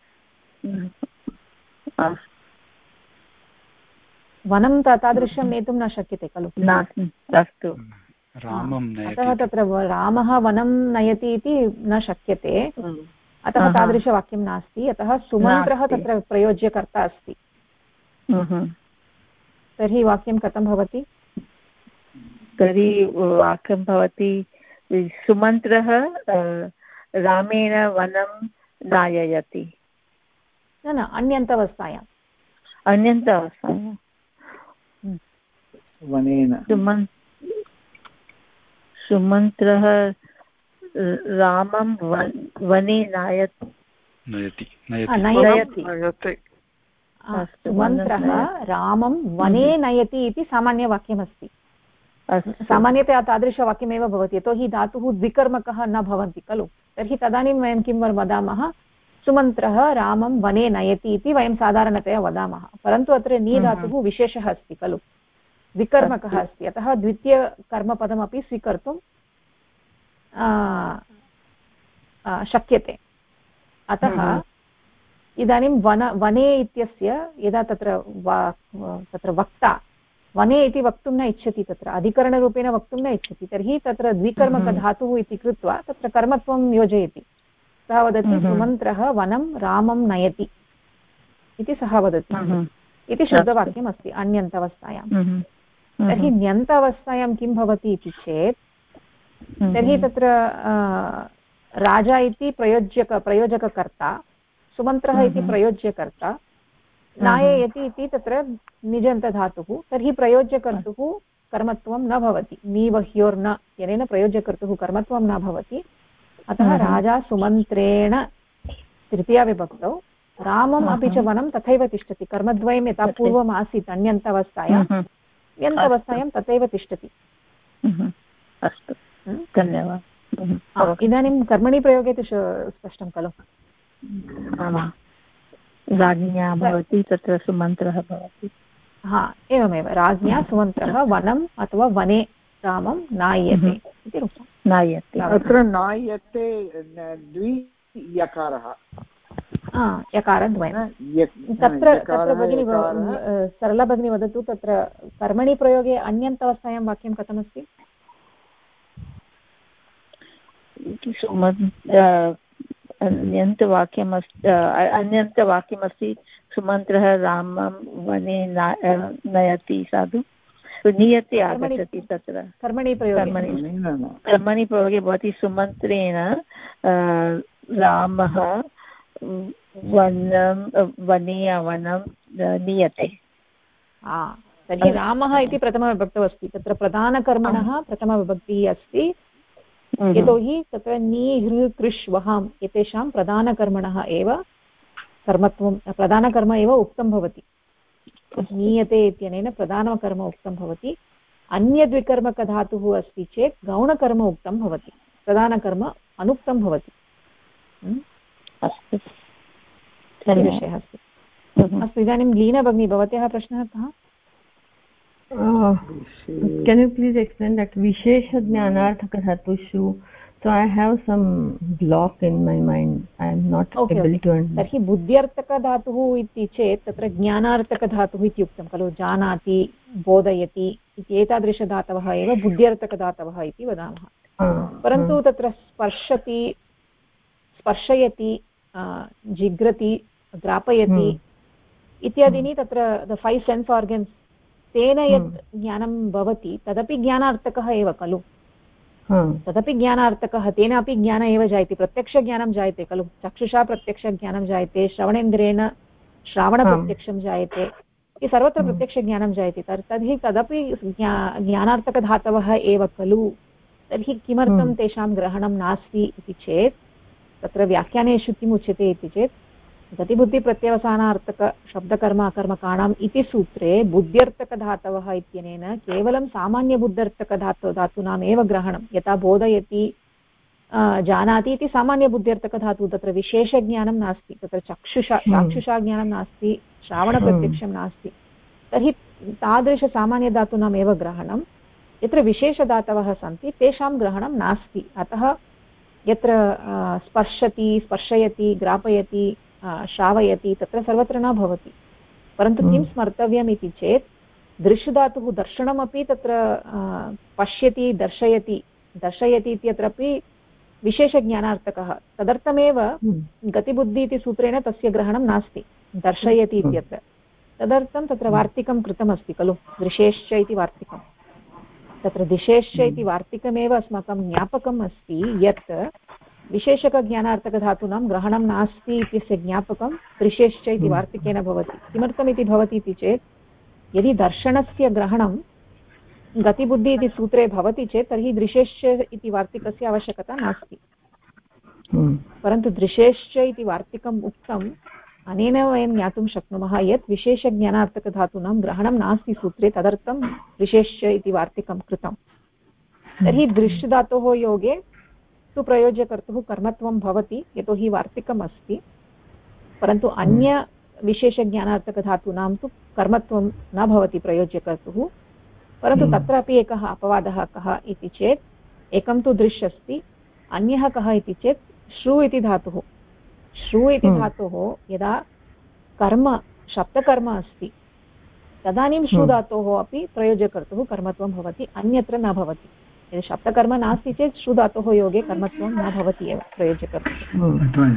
वनं तादृशं नेतुं न शक्यते खलु अस्तु अतः तत्र रामः वनं नयति इति न शक्यते अतः तादृशवाक्यं नास्ति अतः सुमन्त्रः तत्र प्रयोज्यकर्ता अस्ति तर्हि वाक्यं कथं भवति तर्हि वाक्यं भवति सुमन्त्रः रामेण वनं नाययति न अन्यन्तवस्थायाम् वनेन सुमन्त्रः रामं वने नयति सुमन्त्रः रामं वने नयति इति सामान्यवाक्यमस्ति सामान्यतया तादृशवाक्यमेव भवति यतोहि धातुः द्विकर्मकः न भवन्ति खलु तर्हि तदानीं वयं किं वदामः सुमन्त्रः रामं वने नयति इति वयं साधारणतया वदामः परन्तु अत्र नी धातुः विशेषः अस्ति खलु द्विकर्मकः अस्ति अतः द्वितीयकर्मपदमपि स्वीकर्तुं शक्यते अतः इदानीं वने इत्यस्य यदा तत्र वक्ता वने इति वक्तुं न इच्छति तत्र अधिकरणरूपेण वक्तुं न इच्छति तर्हि तत्र द्विकर्मकधातुः इति कृत्वा तत्र कर्मत्वं योजयति सः वदति सुमन्त्रः वनं रामं नयति इति सः वदति इति शुद्धवाक्यम् अस्ति अन्यन्तवस्थायां तर्हि ण्यन्तावस्थायां किं भवति इति चेत् तर्हि तत्र राजा इति प्रयोजककर्ता सुमन्त्रः इति प्रयोज्यकर्ता नाययति इति तत्र निजन्तधातुः तर्हि प्रयोज्यकर्तुः कर्मत्वं न भवति नीवह्योर्न इत्यनेन प्रयोज्यकर्तुः कर्मत्वं न भवति अतः राजा सुमन्त्रेण तृतीयाविभक्तौ रामम् अपि च वनं तथैव तिष्ठति कर्मद्वयं यथा पूर्वम् आसीत् अन्यन्तवस्थायां तथैव तिष्ठति अस्तु धन्यवादः इदानीं कर्मणि प्रयोगे तु स्पष्टं खलु राज्ञा भवति तत्र सुमन्त्रः भवति एवमेव राज्ञा सुमन्त्रः वनम् अथवा वने रामं नायते इति उक्तं नायते अत्र नायते द्वियकारः यकारद्वयं तत्र भगिनी सरला भगिनी वदतु तत्र कर्मणि प्रयोगे अन्यन्तवस्थायां वाक्यं कथमस्ति अन्यन्तवाक्यमस्ति सुमन्त्रः रामं वने नयति साधु नीयते आगच्छति तत्र कर्मणि प्रयोगे भवति सुमन्त्रेण रामः वने वनं नीयते तर्हि रामः इति प्रथमविभक्तौ अस्ति तत्र प्रधानकर्मणः प्रथमविभक्तिः अस्ति यतोहि तत्र नी हृ कृष् वहाम् एतेषां प्रधानकर्मणः एव प्रधानकर्म एव उक्तं भवति नीयते इत्यनेन प्रधानकर्म उक्तं भवति अन्यद्विकर्मकधातुः अस्ति चेत् गौणकर्म उक्तं भवति प्रधानकर्म अनुक्तं भवति विषयः अस्ति अस्तु इदानीं लीना भगिनी भवत्याः प्रश्नः कः can you please explain that vishesha jnanarthaka dhatushu so I have some block in my mind I am not able to understand tarhi buddhyarthaka dhatuh iti chet tatra jnanarthaka dhatuh iti uktam खलु जानाति बोधयति इति एतादृश धातवः एव बुद्ध्यर्थक धातवः इति वदामः परन्तु तत्र स्पर्शति स्पर्शयति जिघ्रति ग्रापयति इत्यादीनि तत्र the five sense organs तेन यत् ज्ञानं भवति तदपि ज्ञानार्थकः एव खलु तदपि ज्ञानार्थकः तेन अपि ज्ञान एव जायते प्रत्यक्षज्ञानं जायते खलु चक्षुषा प्रत्यक्षज्ञानं जायते श्रवणेन्द्रेण श्रावणप्रत्यक्षं जायते सर्वत्र प्रत्यक्षज्ञानं जायते तर्हि तदपि ज्ञानार्थकधातवः एव खलु तर्हि किमर्थं तेषां ग्रहणं नास्ति इति चेत् तत्र व्याख्यानेषु किम् उच्यते इति चेत् गतिबुद्धिप्रत्यवसानार्थक शब्दकर्म अकर्मकाणाम् इति सूत्रे बुद्ध्यर्थकधातवः इत्यनेन केवलं सामान्यबुद्ध्यर्थकधातूनाम् एव ग्रहणं यथा बोधयति जानाति इति सामान्यबुद्ध्यर्थकधातु तत्र विशेषज्ञानं नास्ति तत्र चाक्षुषा ज्ञानं नास्ति श्रावणप्रत्यक्षं नास्ति तर्हि तादृशसामान्यधातूनाम् एव ग्रहणं यत्र विशेषधातवः सन्ति तेषां ग्रहणं नास्ति अतः यत्र स्पर्शति स्पर्शयति ग्रापयति श्रावयति तत्र सर्वत्र न भवति परन्तु किं स्मर्तव्यम् इति चेत् दृश्यधातुः दर्शनमपि तत्र पश्यति दर्शयति इत्यत्रापि विशेषज्ञानार्थकः तदर्थमेव गतिबुद्धि इति सूत्रेण तस्य ग्रहणं नास्ति दर्शयति इत्यत्र तदर्थं तत्र वार्तिकं कृतमस्ति खलु दृशेश्च इति वार्तिकं तत्र दिशेश्च इति वार्तिकमेव अस्माकं ज्ञापकम् अस्ति यत् विशेषकज्ञानार्थकधातूनां ग्रहणं नास्ति इत्यस्य ज्ञापकं दृशेश्च इति वार्तिकेन भवति किमर्थमिति भवति इति चेत् यदि दर्शनस्य ग्रहणं गतिबुद्धि इति सूत्रे भवति चेत् तर्हि दृशेश्च इति वार्तिकस्य आवश्यकता नास्ति परन्तु दृशेश्च इति वार्तिकम् उक्तम् अनेन वयं ज्ञातुं शक्नुमः यत् विशेषज्ञानार्थकधातूनां ग्रहणं नास्ति सूत्रे तदर्थं विशेश्च इति वार्तिकं कृतं तर्हि दृश्यधातोः योगे तु प्रयोज्यकर्तुः कर्मत्वं भवति यतोहि वार्तिकम् अस्ति परन्तु अन्य विशेषज्ञानार्थकधातूनां तु कर्मत्वं न भवति प्रयोज्यकर्तुः परन्तु तत्रापि एकः अपवादः कः इति चेत् एकं तु दृश् अस्ति अन्यः कः इति चेत् श्रु इति धातुः श्रु इति धातोः यदा कर्म शब्दकर्म अस्ति तदानीं श्रु धातोः अपि प्रयोज्यकर्तुः कर्मत्वं भवति अन्यत्र न भवति यदि शब्दकर्म नास्ति चेत् श्रु धातोः योगे कर्मत्वं न भवति एव प्रयोज्यकर्तुः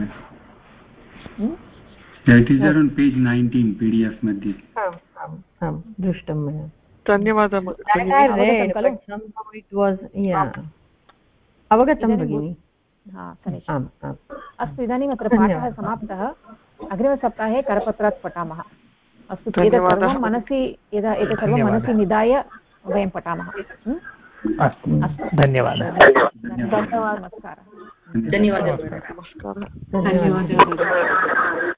दृष्टं मया धन्यवादः अवगतं भगिनि अस्तु इदानीम् अत्र पाठः समाप्तः अग्रिमसप्ताहे करपत्रात् पठामः अस्तु एतत् सर्वं मनसि यदा एतत् सर्वं मनसि निधाय वयं पठामः अस्तु धन्यवादः नमस्कारः धन्यवादः